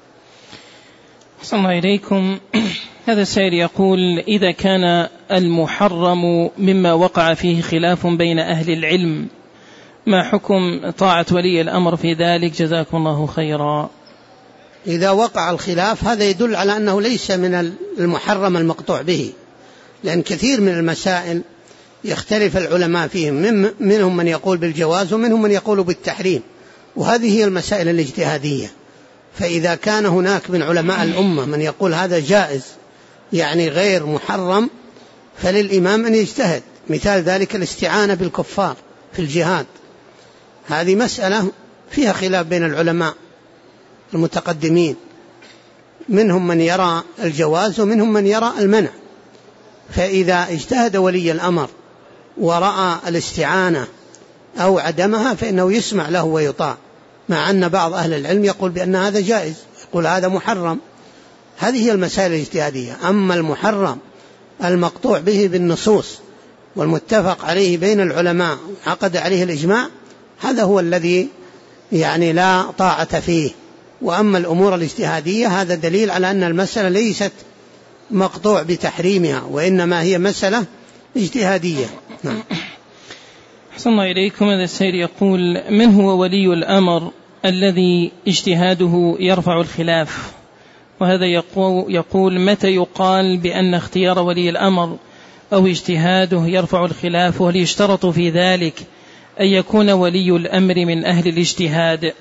أحسن الله إليكم. هذا السائل يقول: إذا كان المحرم مما وقع فيه خلاف بين أهل العلم، ما حكم طاعة ولي الأمر في ذلك؟ جزاكم الله خيرا. إذا وقع الخلاف هذا يدل على أنه ليس من المحرم المقطوع به، لأن كثير من المسائل يختلف العلماء فيهم، منهم من يقول بالجواز ومنهم من يقول بالتحريم، وهذه هي المسائل الاجتهادية. فإذا كان هناك من علماء الأمة من يقول هذا جائز يعني غير محرم، فللإمام أن يجتهد. مثال ذلك الاستعانة بالكفار في الجهاد، هذه مسألة فيها خلاف بين العلماء المتقدمين، منهم من يرى الجواز ومنهم من يرى المنع. فإذا اجتهد ولي الأمر ورأى الاستعانة أو عدمها فإنه يسمع له ويطاع، مع أن بعض أهل العلم يقول بأن هذا جائز، يقول هذا محرم. هذه هي المسائل الاجتهادية. أما المحرم المقطوع به بالنصوص والمتفق عليه بين العلماء عقد عليه الإجماع، هذا هو الذي يعني لا طاعة فيه. وأما الأمور الاجتهادية هذا دليل على أن المسألة ليست مقطوع بتحريمها، وإنما هي مسألة اجتهادية. نعم. أحسن الله إليكم. هذا السائل يقول: من هو ولي الأمر الذي اجتهاده يرفع الخلاف؟ وهذا يقول: متى يقال بأن اختيار ولي الأمر أو اجتهاده يرفع الخلاف؟ وهل يشترط في ذلك أن يكون ولي الأمر من أهل الاجتهاد؟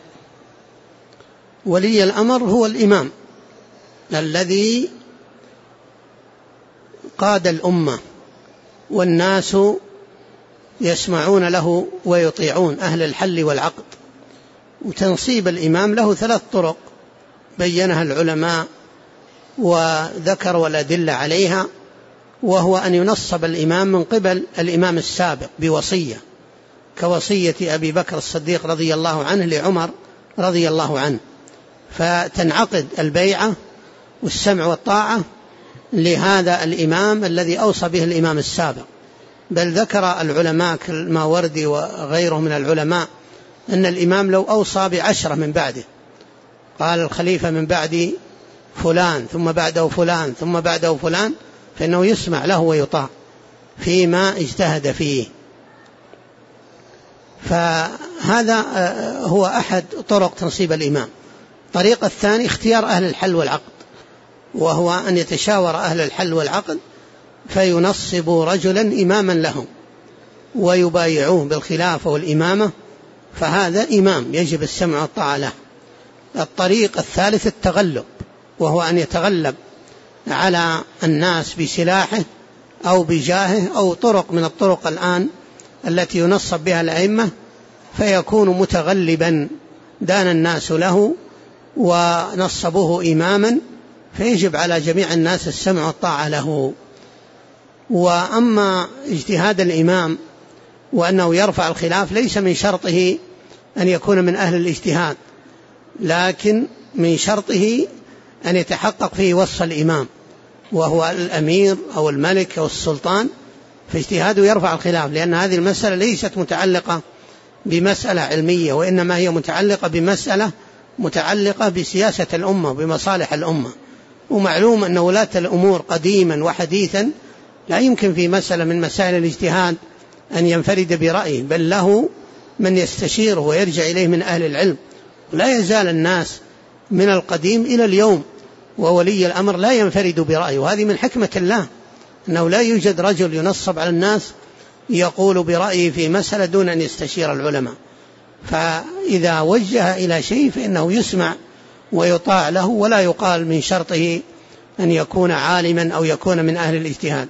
ولي الأمر هو الإمام الذي قاد الأمة والناس يسمعون له ويطيعون، أهل الحل والعقد. وتنصيب الإمام له 3 طرق بينها العلماء وذكروا الأدلة عليها، وهو أن ينصب الإمام من قبل الإمام السابق بوصية، كوصية أبي بكر الصديق رضي الله عنه لعمر رضي الله عنه، فتنعقد البيعة والسمع والطاعة لهذا الإمام الذي أوصى به الإمام السابق. بل ذكر العلماء كالماوردي وغيره من العلماء أن الإمام لو أوصى ب10 من بعده، قال الخليفة من بعد فلان ثم بعده فلان ثم بعده فلان، فإنه يسمع له ويطاع فيما اجتهد فيه. فهذا هو أحد طرق تنصيب الإمام. الطريقة الثانية اختيار أهل الحل والعقد، وهو أن يتشاور أهل الحل والعقد فينصب رجلا إماما لهم ويبايعوه بالخلافة والإمامة، فهذا إمام يجب السمع والطاعة له. الطريق الثالث التغلب، وهو أن يتغلب على الناس بسلاحه أو بجاهه أو طرق من الطرق الآن التي ينصب بها الأئمة، فيكون متغلبا دان الناس له ونصبوه إماما، فيجب على جميع الناس السمع والطاعة له. وأما اجتهاد الإمام وأنه يرفع الخلاف ليس من شرطه أن يكون من أهل الاجتهاد، لكن من شرطه أن يتحقق فيه وصف الإمام، وهو الأمير أو الملك أو السلطان، فاجتهاده يرفع الخلاف، لأن هذه المسألة ليست متعلقة بمسألة علمية، وإنما هي متعلقة بمسألة متعلقة بسياسة الأمة بمصالح الأمة. ومعلوم أن ولاة الأمور قديما وحديثا لا يمكن في مسألة من مسائل الاجتهاد أن ينفرد برأيه، بل له من يستشيره ويرجع إليه من أهل العلم. لا يزال الناس من القديم إلى اليوم، وولي الأمر لا ينفرد برأيه. وهذه من حكمة الله، أنه لا يوجد رجل ينصب على الناس يقول برأيه في مسألة دون أن يستشير العلماء، فإذا وجه إلى شيء فإنه يسمع ويطاع له، ولا يقال من شرطه أن يكون عالما أو يكون من أهل الاجتهاد.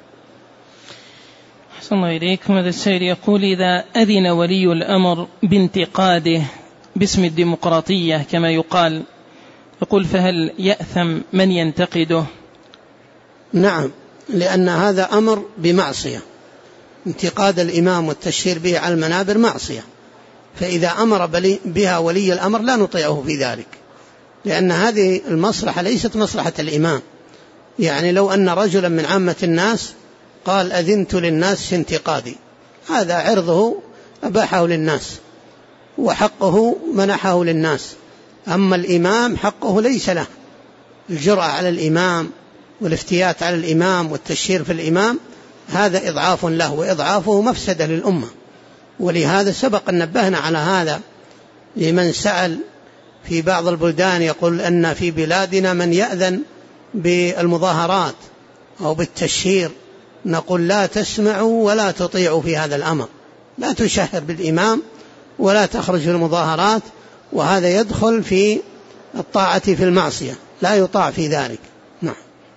أحسن الله إليكم. هذا السائل يقول: إذا أذن ولي الأمر بانتقاده باسم الديمقراطية كما يقال، فهل يأثم من ينتقده؟ نعم، لأن هذا أمر بمعصية، انتقاد الإمام والتشهير به على المنابر معصية، فإذا أمر بها ولي الأمر لا نطيعه في ذلك، لأن هذه المصلحة ليست مصلحة الإمام. يعني لو أن رجلا من عامة الناس قال أذنت للناس في انتقادي، هذا عرضه أباحه للناس وحقه منحه للناس، أما الإمام حقه ليس له. الجرأة على الإمام والافتيات على الإمام والتشهير في الإمام هذا إضعاف له، وإضعافه مفسدة للأمة. ولهذا سبق أن نبهنا على هذا لمن سأل في بعض البلدان، يقول أن في بلادنا من يأذن بالمظاهرات أو بالتشهير، نقول لا تسمعوا ولا تطيعوا في هذا الأمر، لا تشهر بالإمام ولا تخرج في المظاهرات، وهذا يدخل في الطاعة في المعصية، لا يطاع في ذلك. نعم.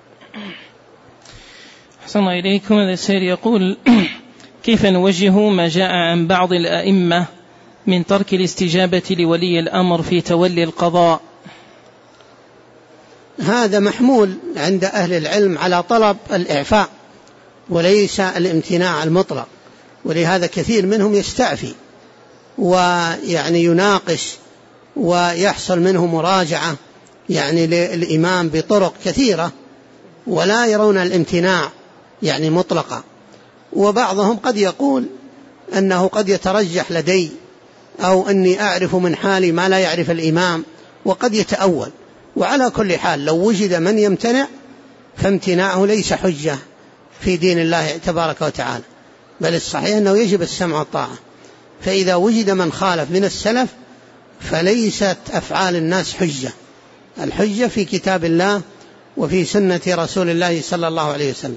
أحسن الله إليكم. هذا السائل يقول: كيف نوجه ما جاء عن بعض الأئمة من ترك الاستجابة لولي الأمر في تولي القضاء؟ هذا محمول عند أهل العلم على طلب الإعفاء وليس الامتناع المطلق، ولهذا كثير منهم يستعفي ويعني يناقش ويحصل منه مراجعة يعني للإمام بطرق كثيرة، ولا يرون الامتناع يعني مطلقا. وبعضهم قد يقول أنه قد يترجح لدي، أو أني أعرف من حالي ما لا يعرف الإمام، وقد يتأول. وعلى كل حال لو وجد من يمتنع فامتناعه ليس حجة في دين الله تبارك وتعالى، بل الصحيح أنه يجب السمع والطاعة. فإذا وجد من خالف من السلف فليست أفعال الناس حجة، الحجة في كتاب الله وفي سنة رسول الله صلى الله عليه وسلم.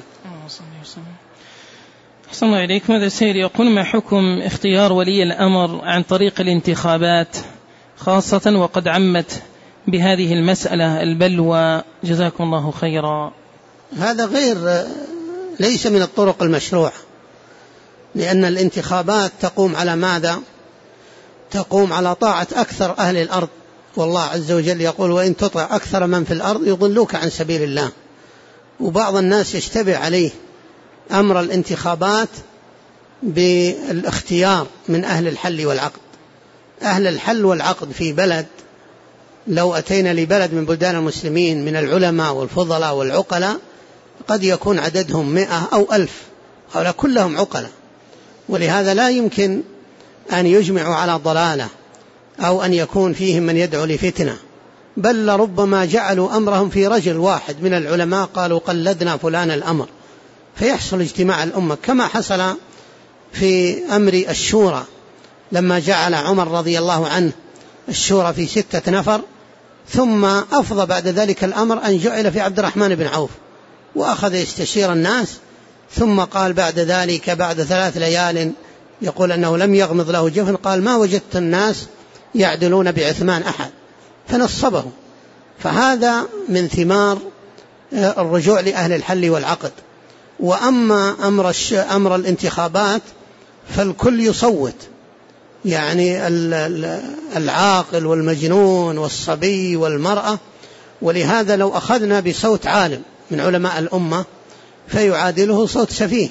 أحسن الله إليكم. هذا السائل يقول: ما حكم اختيار ولي الأمر عن طريق الانتخابات، خاصة وقد عمت بهذه المسألة البلوى، جزاكم الله خيرا؟ هذا ليس من الطرق المشروعة، لأن الانتخابات تقوم على ماذا؟ تقوم على طاعة أكثر أهل الأرض، والله عز وجل يقول: وإن تطع أكثر من في الأرض يضلوك عن سبيل الله. وبعض الناس يشتبه عليه أمر الانتخابات بالاختيار من أهل الحل والعقد. أهل الحل والعقد في بلد، لو أتينا لبلد من بلدان المسلمين من العلماء والفضلاء والعقلاء قد يكون عددهم 100 أو 1000، هؤلاء كلهم عقلاء، ولهذا لا يمكن أن يجمعوا على ضلالة أو أن يكون فيهم من يدعو لفتنة، بل لربما جعلوا أمرهم في رجل واحد من العلماء قالوا قلدنا فلان الأمر، فيحصل اجتماع الأمة، كما حصل في أمر الشورى لما جعل عمر رضي الله عنه الشورى في 6 نفر، ثم أفضى بعد ذلك الأمر أن جعل في عبد الرحمن بن عوف، وأخذ يستشير الناس، ثم قال بعد ذلك بعد 3 ليال يقول أنه لم يغمض له جفن، قال ما وجدت الناس يعدلون بعثمان أحد، فنصبه. فهذا من ثمار الرجوع لأهل الحل والعقد. وأما أمر الانتخابات فالكل يصوت، يعني العاقل والمجنون والصبي والمرأة، ولهذا لو أخذنا بصوت عالم من علماء الأمة فيعادله صوت سفيه،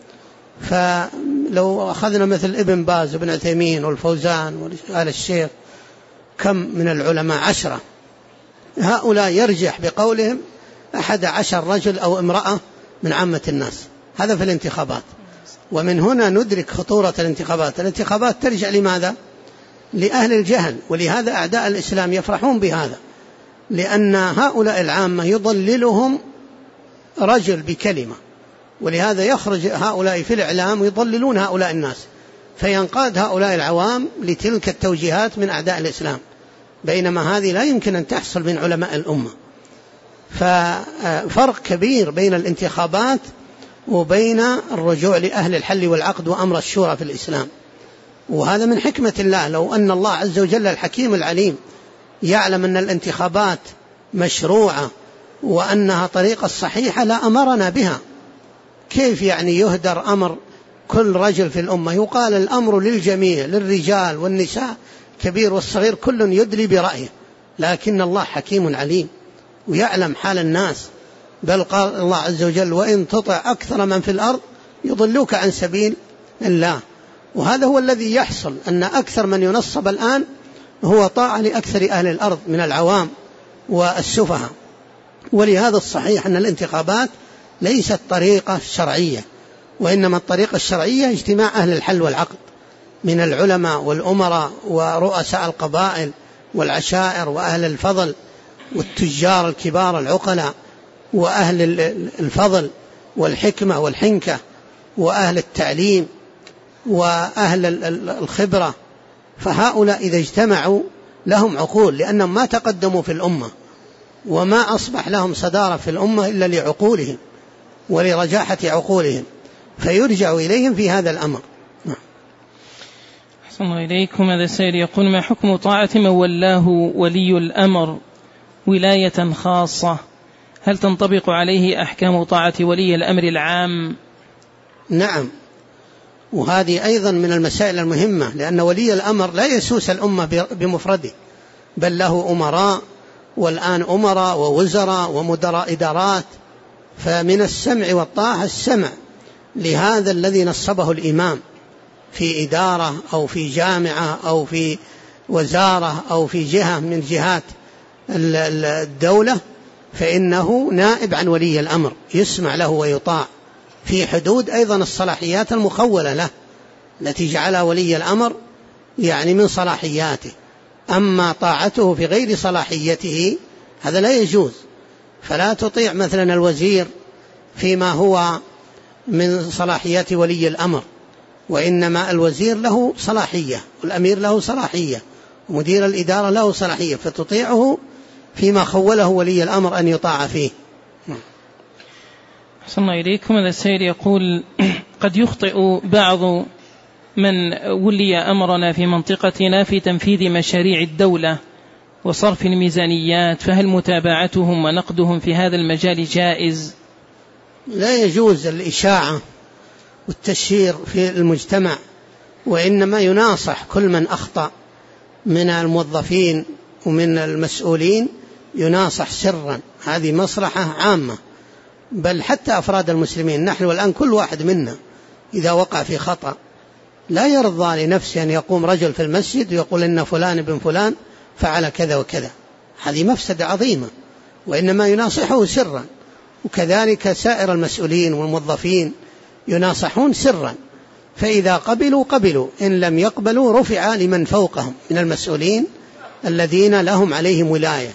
فلو أخذنا مثل ابن باز وابن عثيمين والفوزان وآل الشيخ كم من العلماء 10، هؤلاء يرجح بقولهم 11 رجل أو امرأة من عامة الناس، هذا في الانتخابات. ومن هنا ندرك خطورة الانتخابات. الانتخابات ترجع لماذا؟ لأهل الجهل، ولهذا أعداء الإسلام يفرحون بهذا، لأن هؤلاء العامة يضللهم رجل بكلمة، ولهذا يخرج هؤلاء في الإعلام ويضللون هؤلاء الناس، فينقاد هؤلاء العوام لتلك التوجيهات من أعداء الإسلام. بينما هذه لا يمكن أن تحصل من علماء الأمة. ففرق كبير بين الانتخابات وبين الرجوع لأهل الحل والعقد وأمر الشورى في الإسلام. وهذا من حكمة الله، لو أن الله عز وجل الحكيم العليم يعلم أن الانتخابات مشروعة وأنها طريقة الصحيحة لا أمرنا بها. كيف يعني يهدر أمر كل رجل في الأمة؟ يقال الأمر للجميع، للرجال والنساء، كبير والصغير، كل يدلي برأيه، لكن الله حكيم عليم ويعلم حال الناس. بل قال الله عز وجل: وإن تطع أكثر من في الأرض يضلوك عن سبيل الله. وهذا هو الذي يحصل، أن أكثر من ينصب الآن هو طاعة لأكثر أهل الأرض من العوام والسفهاء. ولهذا الصحيح أن الانتخابات ليست طريقة شرعية، وإنما الطريقة الشرعية اجتماع أهل الحل والعقد من العلماء والأمراء ورؤساء القبائل والعشائر وأهل الفضل والتجار الكبار العقلاء وأهل الفضل والحكمة والحنكة وأهل التعليم وأهل الخبرة. فهؤلاء إذا اجتمعوا لهم عقول، لأنهم ما تقدموا في الأمة وما أصبح لهم صدارة في الأمة إلا لعقولهم ولرجاحة عقولهم، فيرجع إليهم في هذا الأمر. أحسن الله إليكم. هذا السائل يقول: ما حكم طاعة من ولاه ولي الأمر ولاية خاصة؟ هل تنطبق عليه أحكام طاعة ولي الأمر العام؟ نعم، وهذه أيضا من المسائل المهمة، لأن ولي الأمر لا يسوس الأمة بمفرده، بل له أمراء، والآن أمراء ووزراء ومدراء إدارات. فمن السمع والطاعة السمع لهذا الذي نصبه الإمام في إدارة أو في جامعة أو في وزارة أو في جهة من جهات الدولة، فإنه نائب عن ولي الأمر، يسمع له ويطاع في حدود أيضا الصلاحيات المخولة له التي جعلها ولي الأمر يعني من صلاحياته. أما طاعته في غير صلاحيته هذا لا يجوز. فلا تطيع مثلا الوزير فيما هو من صلاحيات ولي الأمر، وإنما الوزير له صلاحية والأمير له صلاحية ومدير الإدارة له صلاحية، فتطيعه فيما خوله ولي الأمر أن يطاع فيه. أحسن الله إليكم. هذا السائل يقول: قد يخطئ بعض من ولي أمرنا في منطقتنا في تنفيذ مشاريع الدولة وصرف الميزانيات، فهل متابعتهم ونقدهم في هذا المجال جائز؟ لا يجوز الإشاعة والتشهير في المجتمع، وإنما يناصح كل من أخطأ من الموظفين ومن المسؤولين، يناصح سرا. هذه مصلحة عامة، بل حتى أفراد المسلمين. نحن الآن كل واحد منا إذا وقع في خطأ لا يرضى لنفسه أن يقوم رجل في المسجد ويقول إن فلان بن فلان فعل كذا وكذا، هذه مفسدة عظيمة، وإنما يناصحه سرا. وكذلك سائر المسؤولين والموظفين يناصحون سرا، فإذا قبلوا، إن لم يقبلوا رفع لمن فوقهم من المسؤولين الذين لهم عليهم ولاية.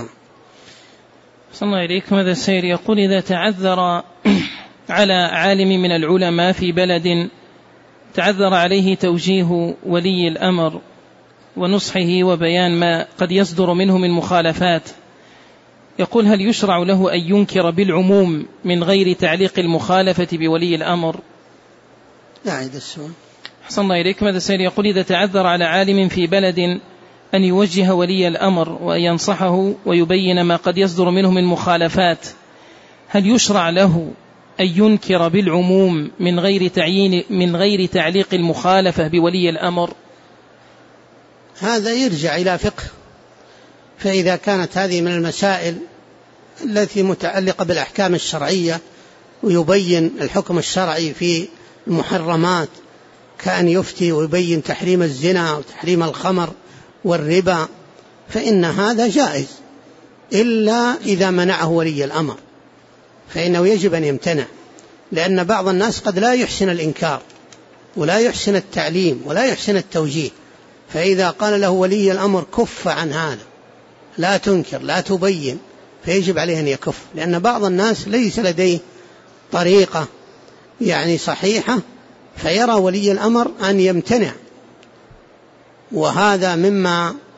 صلى الله إليكم. هذا السائل يقول: إذا تعذر على عالم من العلماء في بلد تعذر عليه توجيه ولي الأمر ونصحه وبيان ما قد يصدر منه من مخالفات، يقول: هل يشرع له أن ينكر بالعموم من غير تعليق المخالفة بولي الأمر؟ أعيد السؤال. أحسن الله إليكم. هذا السائل يقول: إذا تعذر على عالم في بلد أن يوجه ولي الأمر وأن ينصحه ويبين ما قد يصدر منه من مخالفات، هل يشرع له أن ينكر بالعموم من غير تعليق المخالفة بولي الأمر؟ هذا يرجع إلى فقه. فإذا كانت هذه من المسائل التي متعلقة بالأحكام الشرعية ويبين الحكم الشرعي في المحرمات، كأن يفتي ويبين تحريم الزنا وتحريم الخمر والربا، فإن هذا جائز، إلا إذا منعه ولي الأمر فإنه يجب أن يمتنع، لأن بعض الناس قد لا يحسن الإنكار ولا يحسن التعليم ولا يحسن التوجيه، فإذا قال له ولي الأمر كف عن هذا، لا تنكر لا تبين، فيجب عليه أن يكف، لأن بعض الناس ليس لديه طريقة يعني صحيحة، فيرى ولي الأمر أن يمتنع. وهذا مما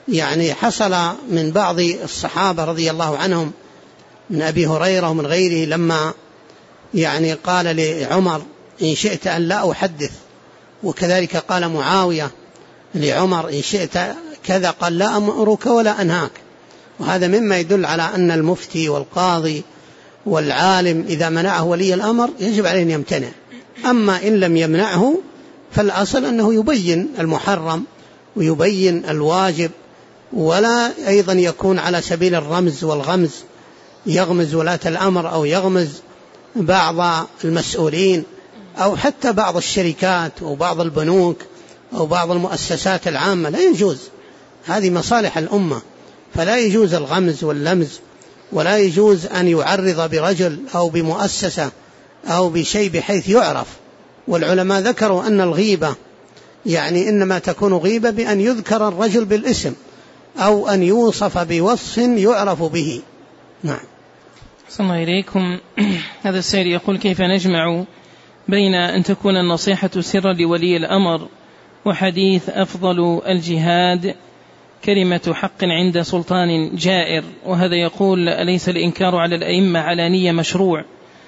يعني حصل من بعض الصحابة رضي الله عنهم من أبي هريرة ومن غيره لما يعني قال لعمر إن شئت أن لا أحدث، وكذلك قال معاوية لعمر إن شئت كذا، قال لا أمرك ولا أنهاك. وهذا مما يدل على أن المفتي والقاضي والعالم إذا منعه ولي الأمر يجب عليه أن يمتنع. أما إن لم يمنعه فالأصل أنه يبين المحرم ويبين الواجب، ولا أيضا يكون على سبيل الرمز والغمز، يغمز ولاة الأمر أو يغمز بعض المسؤولين أو حتى بعض الشركات أو بعض البنوك أو بعض المؤسسات العامة. لا يجوز، هذه مصالح الأمة، فلا يجوز الغمز واللمز، ولا يجوز أن يعرض برجل أو بمؤسسة أو بشيء بحيث يعرف. والعلماء ذكروا أن الغيبة يعني إنما تكون غيبة بأن يذكر الرجل بالاسم أو أن يوصف بوصف يعرف به. نعم. صلى الله إليكم. هذا السائل يقول: كيف نجمع بين أن تكون النصيحة سرا لولي الأمر وحديث أفضل الجهاد كلمة حق عند سلطان جائر؟ وهذا يقول: أليس الإنكار على الأئمة علانية مشروع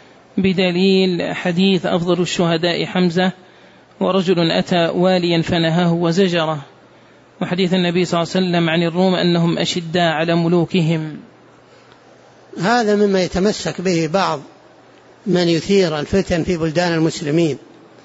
بدليل حديث أفضل الشهداء حمزة ورجل أتى واليا فنهاه وزجره، وحديث النبي صلى الله عليه وسلم عن الروم أنهم أشداء على ملوكهم؟ هذا مما يتمسك به بعض من يثير الفتن في بلدان المسلمين،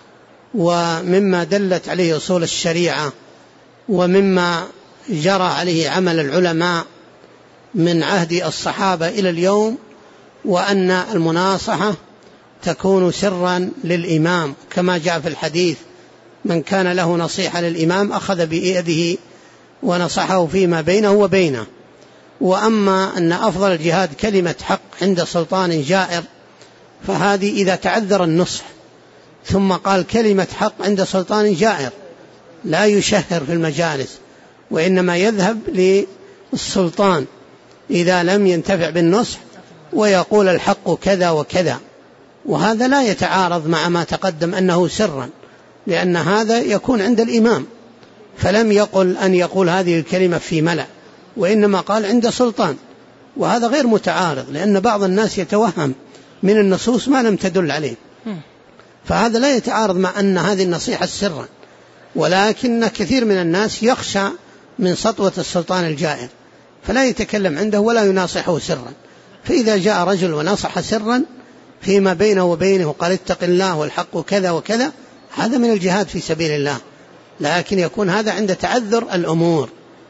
ومما دلت عليه أصول الشريعة، ومما جرى عليه عمل العلماء من عهد الصحابة إلى اليوم، وأن المناصحة تكون سرا للإمام كما جاء في الحديث: من كان له نصيحة للإمام أخذ بيده ونصحه فيما بينه وبينه. وأما أن أفضل الجهاد كلمة حق عند سلطان جائر، فهذه إذا تعذر النصح ثم قال كلمة حق عند سلطان جائر لا يشهر في المجالس، وإنما يذهب للسلطان إذا لم ينتفع بالنصح ويقول الحق كذا وكذا. وهذا لا يتعارض مع ما تقدم أنه سرا، لأن هذا يكون عند الإمام، فلم يقل أن يقول هذه الكلمة في ملأ، وإنما قال عند سلطان، وهذا غير متعارض، لأن بعض الناس يتوهم من النصوص ما لم تدل عليه، فهذا لا يتعارض مع أن هذه النصيحة سرا. ولكن كثير من الناس يخشى من سطوة السلطان الجائر فلا يتكلم عنده ولا يناصحه سرا، فإذا جاء رجل ونصح سرا فيما بينه وبينه وقال اتق الله والحق كذا وكذا، هذا من الجهاد في سبيل الله، لكن يكون هذا عند تعذر الأمور.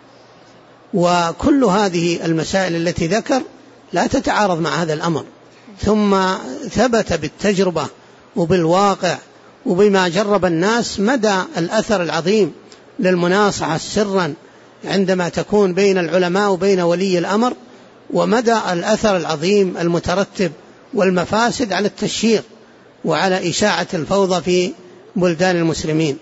وكل هذه المسائل التي ذكر لا تتعارض مع هذا الأمر، ثم ثبت بالتجربة وبالواقع وبما جرب الناس مدى الأثر العظيم للمناصحة سرا عندما تكون بين العلماء وبين ولي الأمر، ومدى الأثر العظيم المترتب والمفاسد على التشهير وعلى إشاعة الفوضى في بلدان المسلمين.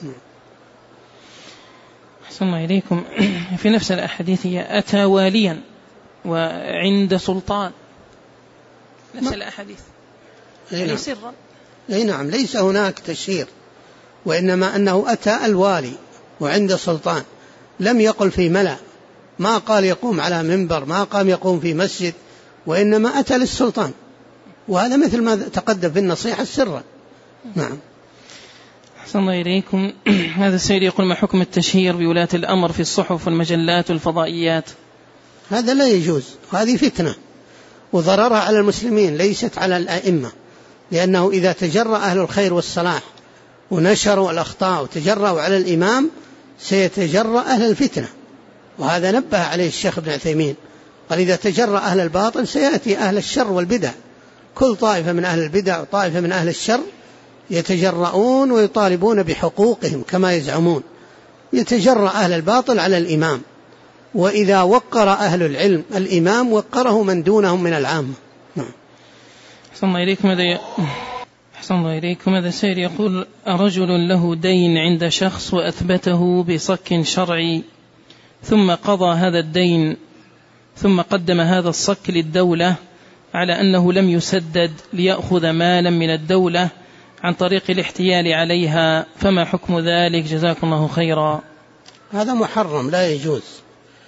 أحسن الله إليكم. في نفس الأحاديث هي أتى واليا وعند سلطان، نفس الأحاديث يعني سرا. أي نعم، ليس هناك تشهير، وإنما أنه أتى الوالي وعند سلطان، لم يقل في ملأ، ما قال يقوم على منبر، ما قام يقوم في مسجد، وإنما أتى للسلطان، وهذا مثل ما تقدم في النصيحة سرا. نعم. أحسن الله إليكم. هذا السيد يقول: ما حكم التشهير بولاة الأمر في الصحف والمجلات والفضائيات؟ هذا لا يجوز، وهذه فتنة وضررها على المسلمين ليست على الأئمة، لأنه إذا تجرأ أهل الخير والصلاح ونشروا الأخطاء وتجرأوا على الإمام سيتجرأ أهل الفتنة، وهذا نبه عليه الشيخ ابن عثيمين، قال: إذا تجرأ أهل الباطل سيأتي أهل الشر والبدع، كل طائفة من أهل البدع وطائفة من أهل الشر يتجرؤون ويطالبون بحقوقهم كما يزعمون، يتجرأ أهل الباطل على الإمام، وإذا وقر أهل العلم الإمام وقره من دونهم من العامة. نعم. أحسن الله إليكم. هذا السائل يقول: رجل له دين عند شخص وأثبته بصك شرعي، ثم قضى هذا الدين، ثم قدم هذا الصك للدولة على أنه لم يسدد ليأخذ مالا من الدولة عن طريق الاحتيال عليها، فما حكم ذلك؟ جزاكم الله خيرا. هذا محرم لا يجوز،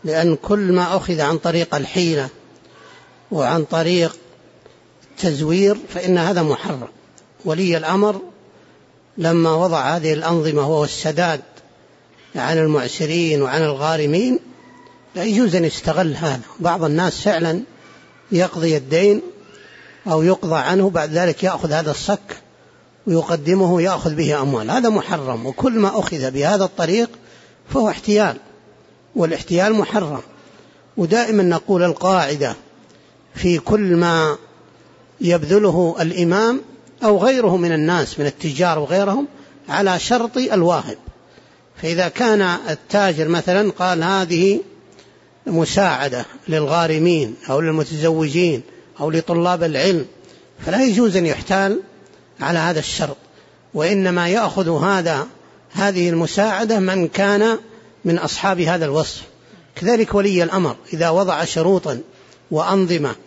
لأن كل ما أخذ عن طريق الحيلة وعن طريق التزوير فإن هذا محرم. ولي الأمر لما وضع هذه الأنظمة وهو السداد عن المعسرين وعن الغارمين لا يجوز أن يستغل هذا. بعض الناس فعلا يقضي الدين أو يقضى عنه بعد ذلك يأخذ هذا الصك ويقدمه ويأخذ به أموال، هذا محرم. وكل ما أخذ بهذا الطريق فهو احتيال، والاحتيال محرم. ودائما نقول القاعدة في كل ما يبذله الإمام أو غيره من الناس من التجار وغيرهم على شرط الواهب. فإذا كان التاجر مثلا قال هذه مساعدة للغارمين أو للمتزوجين أو لطلاب العلم فلا يجوز أن يحتال على هذا الشرط، وإنما يأخذ هذه المساعدة من كان من أصحاب هذا الوصف. كذلك ولي الأمر إذا وضع شروطا وأنظمة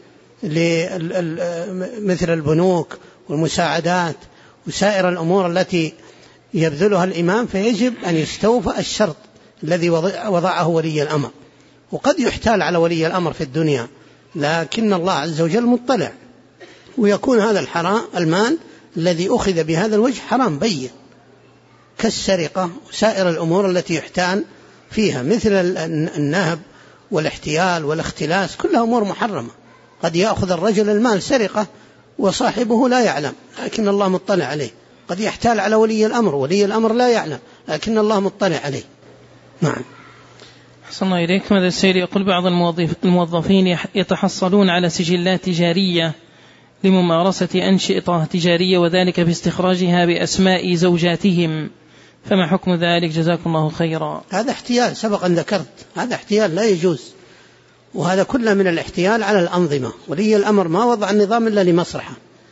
مثل البنوك والمساعدات وسائر الأمور التي يبذلها الإمام فيجب أن يستوفى الشرط الذي وضعه ولي الأمر. وقد يحتال على ولي الأمر في الدنيا، لكن الله عز وجل مطلع، ويكون هذا المال الذي أخذ بهذا الوجه حرام بين كالسرقة وسائر الأمور التي يحتال فيها مثل النهب والاحتيال والاختلاس، كلها أمور محرمة. قد يأخذ الرجل المال سرقة وصاحبه لا يعلم لكن الله مطلع عليه، قد يحتال على ولي الأمر ولي الأمر لا يعلم لكن الله مطلع عليه. نعم. أحسن الله إليك. ماذا السيد يقول بعض الموظفين يتحصلون على سجلات تجارية لممارسة أنشطة تجارية وذلك باستخراجها بأسماء زوجاتهم، فما حكم ذلك جزاكم الله خيرا؟ هذا احتيال سبق أن ذكرت، هذا احتيال لا يجوز، وهذا كله من الاحتيال على الأنظمة. ولي الأمر ما وضع النظام إلا لمصلحة،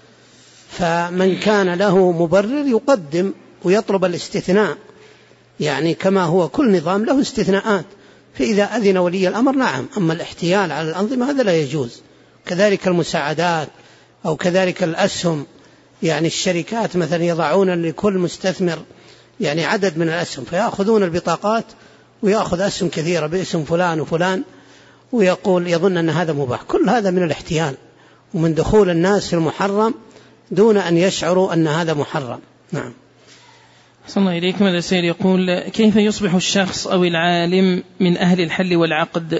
فمن كان له مبرر يقدم ويطلب الاستثناء، يعني كما هو كل نظام له استثناءات، فإذا أذن ولي الأمر نعم. أما الاحتيال على الأنظمة هذا لا يجوز. كذلك المساعدات أو كذلك الأسهم، يعني الشركات مثلا يضعون لكل مستثمر يعني عدد من الأسهم فيأخذون البطاقات ويأخذ أسهم كثيرة باسم فلان وفلان ويقول يظن أن هذا مباح. كل هذا من الاحتيال ومن دخول الناس في المحرم دون أن يشعروا أن هذا محرم. نعم. أحسن الله إليكم. هذا السيد يقول كيف يصبح الشخص أو العالم من أهل الحل والعقد؟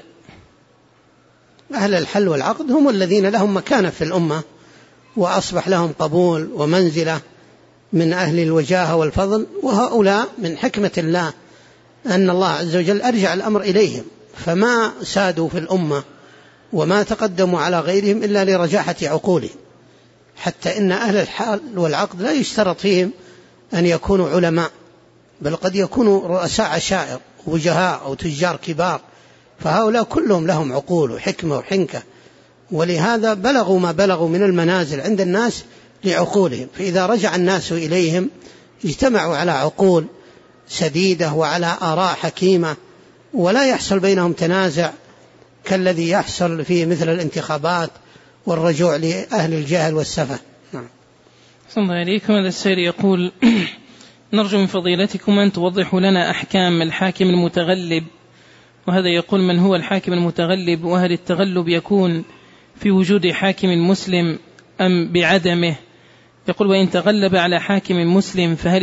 أهل الحل والعقد هم الذين لهم مكانة في الأمة وأصبح لهم قبول ومنزلة من أهل الوجاهة والفضل، وهؤلاء من حكمة الله أن الله عز وجل أرجع الأمر إليهم، فما سادوا في الأمة وما تقدموا على غيرهم إلا لرجاحة عقولهم. حتى إن أهل الحل والعقد لا يشترط فيهم أن يكونوا علماء، بل قد يكونوا رؤساء عشائر وجهاء أو تجار كبار، فهؤلاء كلهم لهم عقول وحكمة وحنكة، ولهذا بلغوا ما بلغوا من المنازل عند الناس لعقولهم. فإذا رجع الناس إليهم اجتمعوا على عقول سديدة وعلى آراء حكيمة، ولا يحصل بينهم تنازع كالذي يحصل في مثل الانتخابات والرجوع لأهل الجهل والسفه. نعم. صلى الله عليكم. هذا السيد يقول نرجو من فضيلتكم أن توضحوا لنا أحكام الحاكم المتغلب. وهذا يقول من هو الحاكم المتغلب، وهل التغلب يكون في وجود حاكم مسلم أم بعدمه؟ يقول وإن تغلب على حاكم مسلم فهل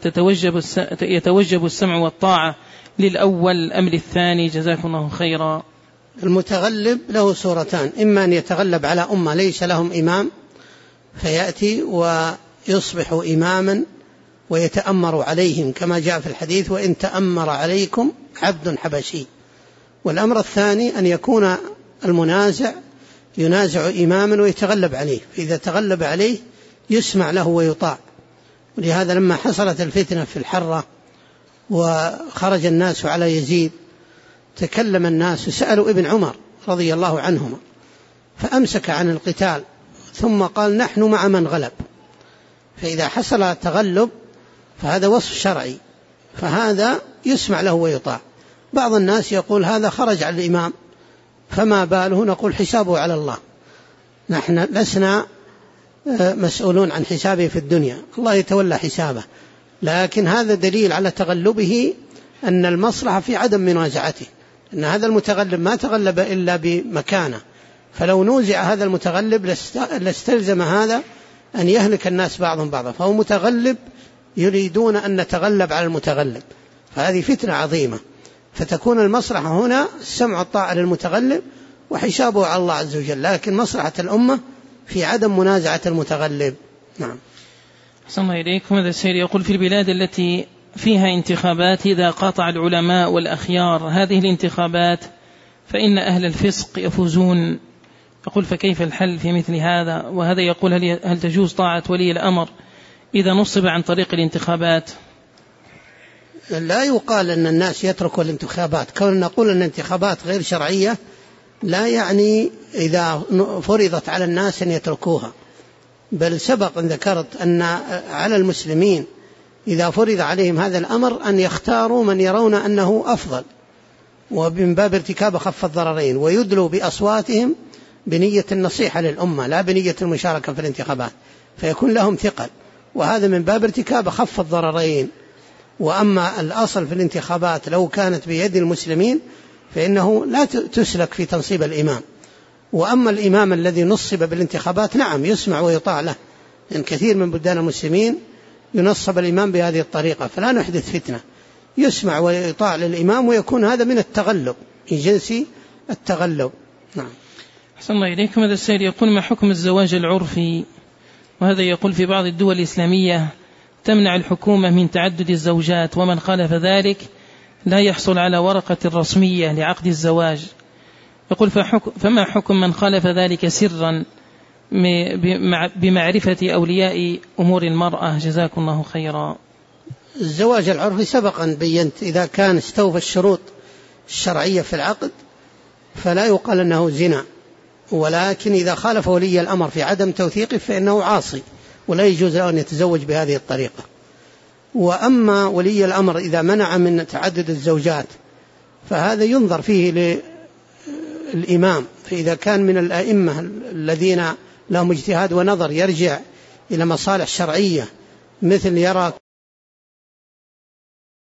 يتوجب السمع والطاعة للأول أم للثاني؟ جزاكم الله خيرا. المتغلب له صورتان، إما أن يتغلب على أمة ليس لهم إمام فيأتي ويصبح إماما ويتأمر عليهم كما جاء في الحديث وإن تأمر عليكم عبد حبشي. والأمر الثاني أن يكون المنازع ينازع إماما ويتغلب عليه، فإذا تغلب عليه يسمع له ويطاع. ولهذا لما حصلت الفتنة في الحرة وخرج الناس على يزيد تكلم الناس وسألوا ابن عمر رضي الله عنهما فأمسك عن القتال، ثم قال نحن مع من غلب. فإذا حصل تغلب فهذا وصف شرعي، فهذا يسمع له ويطاع. بعض الناس يقول هذا خرج على الإمام فما باله، نقول حسابه على الله، نحن لسنا مسؤولون عن حسابه في الدنيا، الله يتولى حسابه. لكن هذا دليل على تغلبه أن المصلحة في عدم منازعته، أن هذا المتغلب ما تغلب إلا بمكانه، فلو نوزع هذا المتغلب لاستلزم هذا أن يهلك الناس بعضهم بعضا، فهو متغلب يريدون أن نتغلب على المتغلب، فهذه فتنة عظيمة. فتكون المصلحة هنا السمع والطاعة للمتغلب وحسابه على الله عز وجل، لكن مصلحة الأمة في عدم منازعة المتغلب. نعم. أحسن الله إليكم. هذا السيد يقول: في البلاد التي فيها انتخابات إذا قاطع العلماء والأخيار هذه الانتخابات فإن أهل الفسق يفوزون، يقول فكيف الحل في مثل هذا؟ وهذا يقول: هل تجوز طاعة ولي الأمر إذا نصب عن طريق الانتخابات؟ لا يقال أن الناس يتركوا الانتخابات، كون نقول أن الانتخابات غير شرعية لا يعني إذا فرضت على الناس أن يتركوها، بل سبق أن ذكرت أن على المسلمين إذا فرض عليهم هذا الأمر أن يختاروا من يرون أنه أفضل، ومن باب ارتكاب أخف الضررين، ويدلوا بأصواتهم بنية النصيحة للأمة لا بنية المشاركة في الانتخابات، فيكون لهم ثقل، وهذا من باب ارتكاب أخف الضررين. وأما الأصل في الانتخابات لو كانت بيد المسلمين فإنه لا تسلك في تنصيب الإمام. وأما الإمام الذي نصب بالانتخابات نعم يسمع ويطاع له، لأن كثير من بلدان المسلمين ينصب الإمام بهذه الطريقة، فلا نحدث فتنة، يسمع ويطاع للإمام، ويكون هذا من التغلب، من جنس التغلب. نعم. أحسن الله إليكم. هذا السيد يقول: ما حكم الزواج العرفي؟ وهذا يقول: في بعض الدول الإسلامية تمنع الحكومة من تعدد الزوجات، ومن خالف ذلك لا يحصل على ورقة رسمية لعقد الزواج. يقول: فما حكم من خالف ذلك سرا بمعرفة أولياء أمور المرأة؟ جزاكم الله خيرا. الزواج العرفي سبق أن بينت إذا كان استوفى الشروط الشرعية في العقد فلا يقال أنه زنا، ولكن إذا خالف ولي الأمر في عدم توثيقه فإنه عاصي ولا يجوز له أن يتزوج بهذه الطريقة. وأما ولي الأمر إذا منع من تعدد الزوجات فهذا ينظر فيه للإمام، فإذا كان من الأئمة الذين لهم اجتهاد ونظر يرجع إلى مصالح شرعية، مثل يرى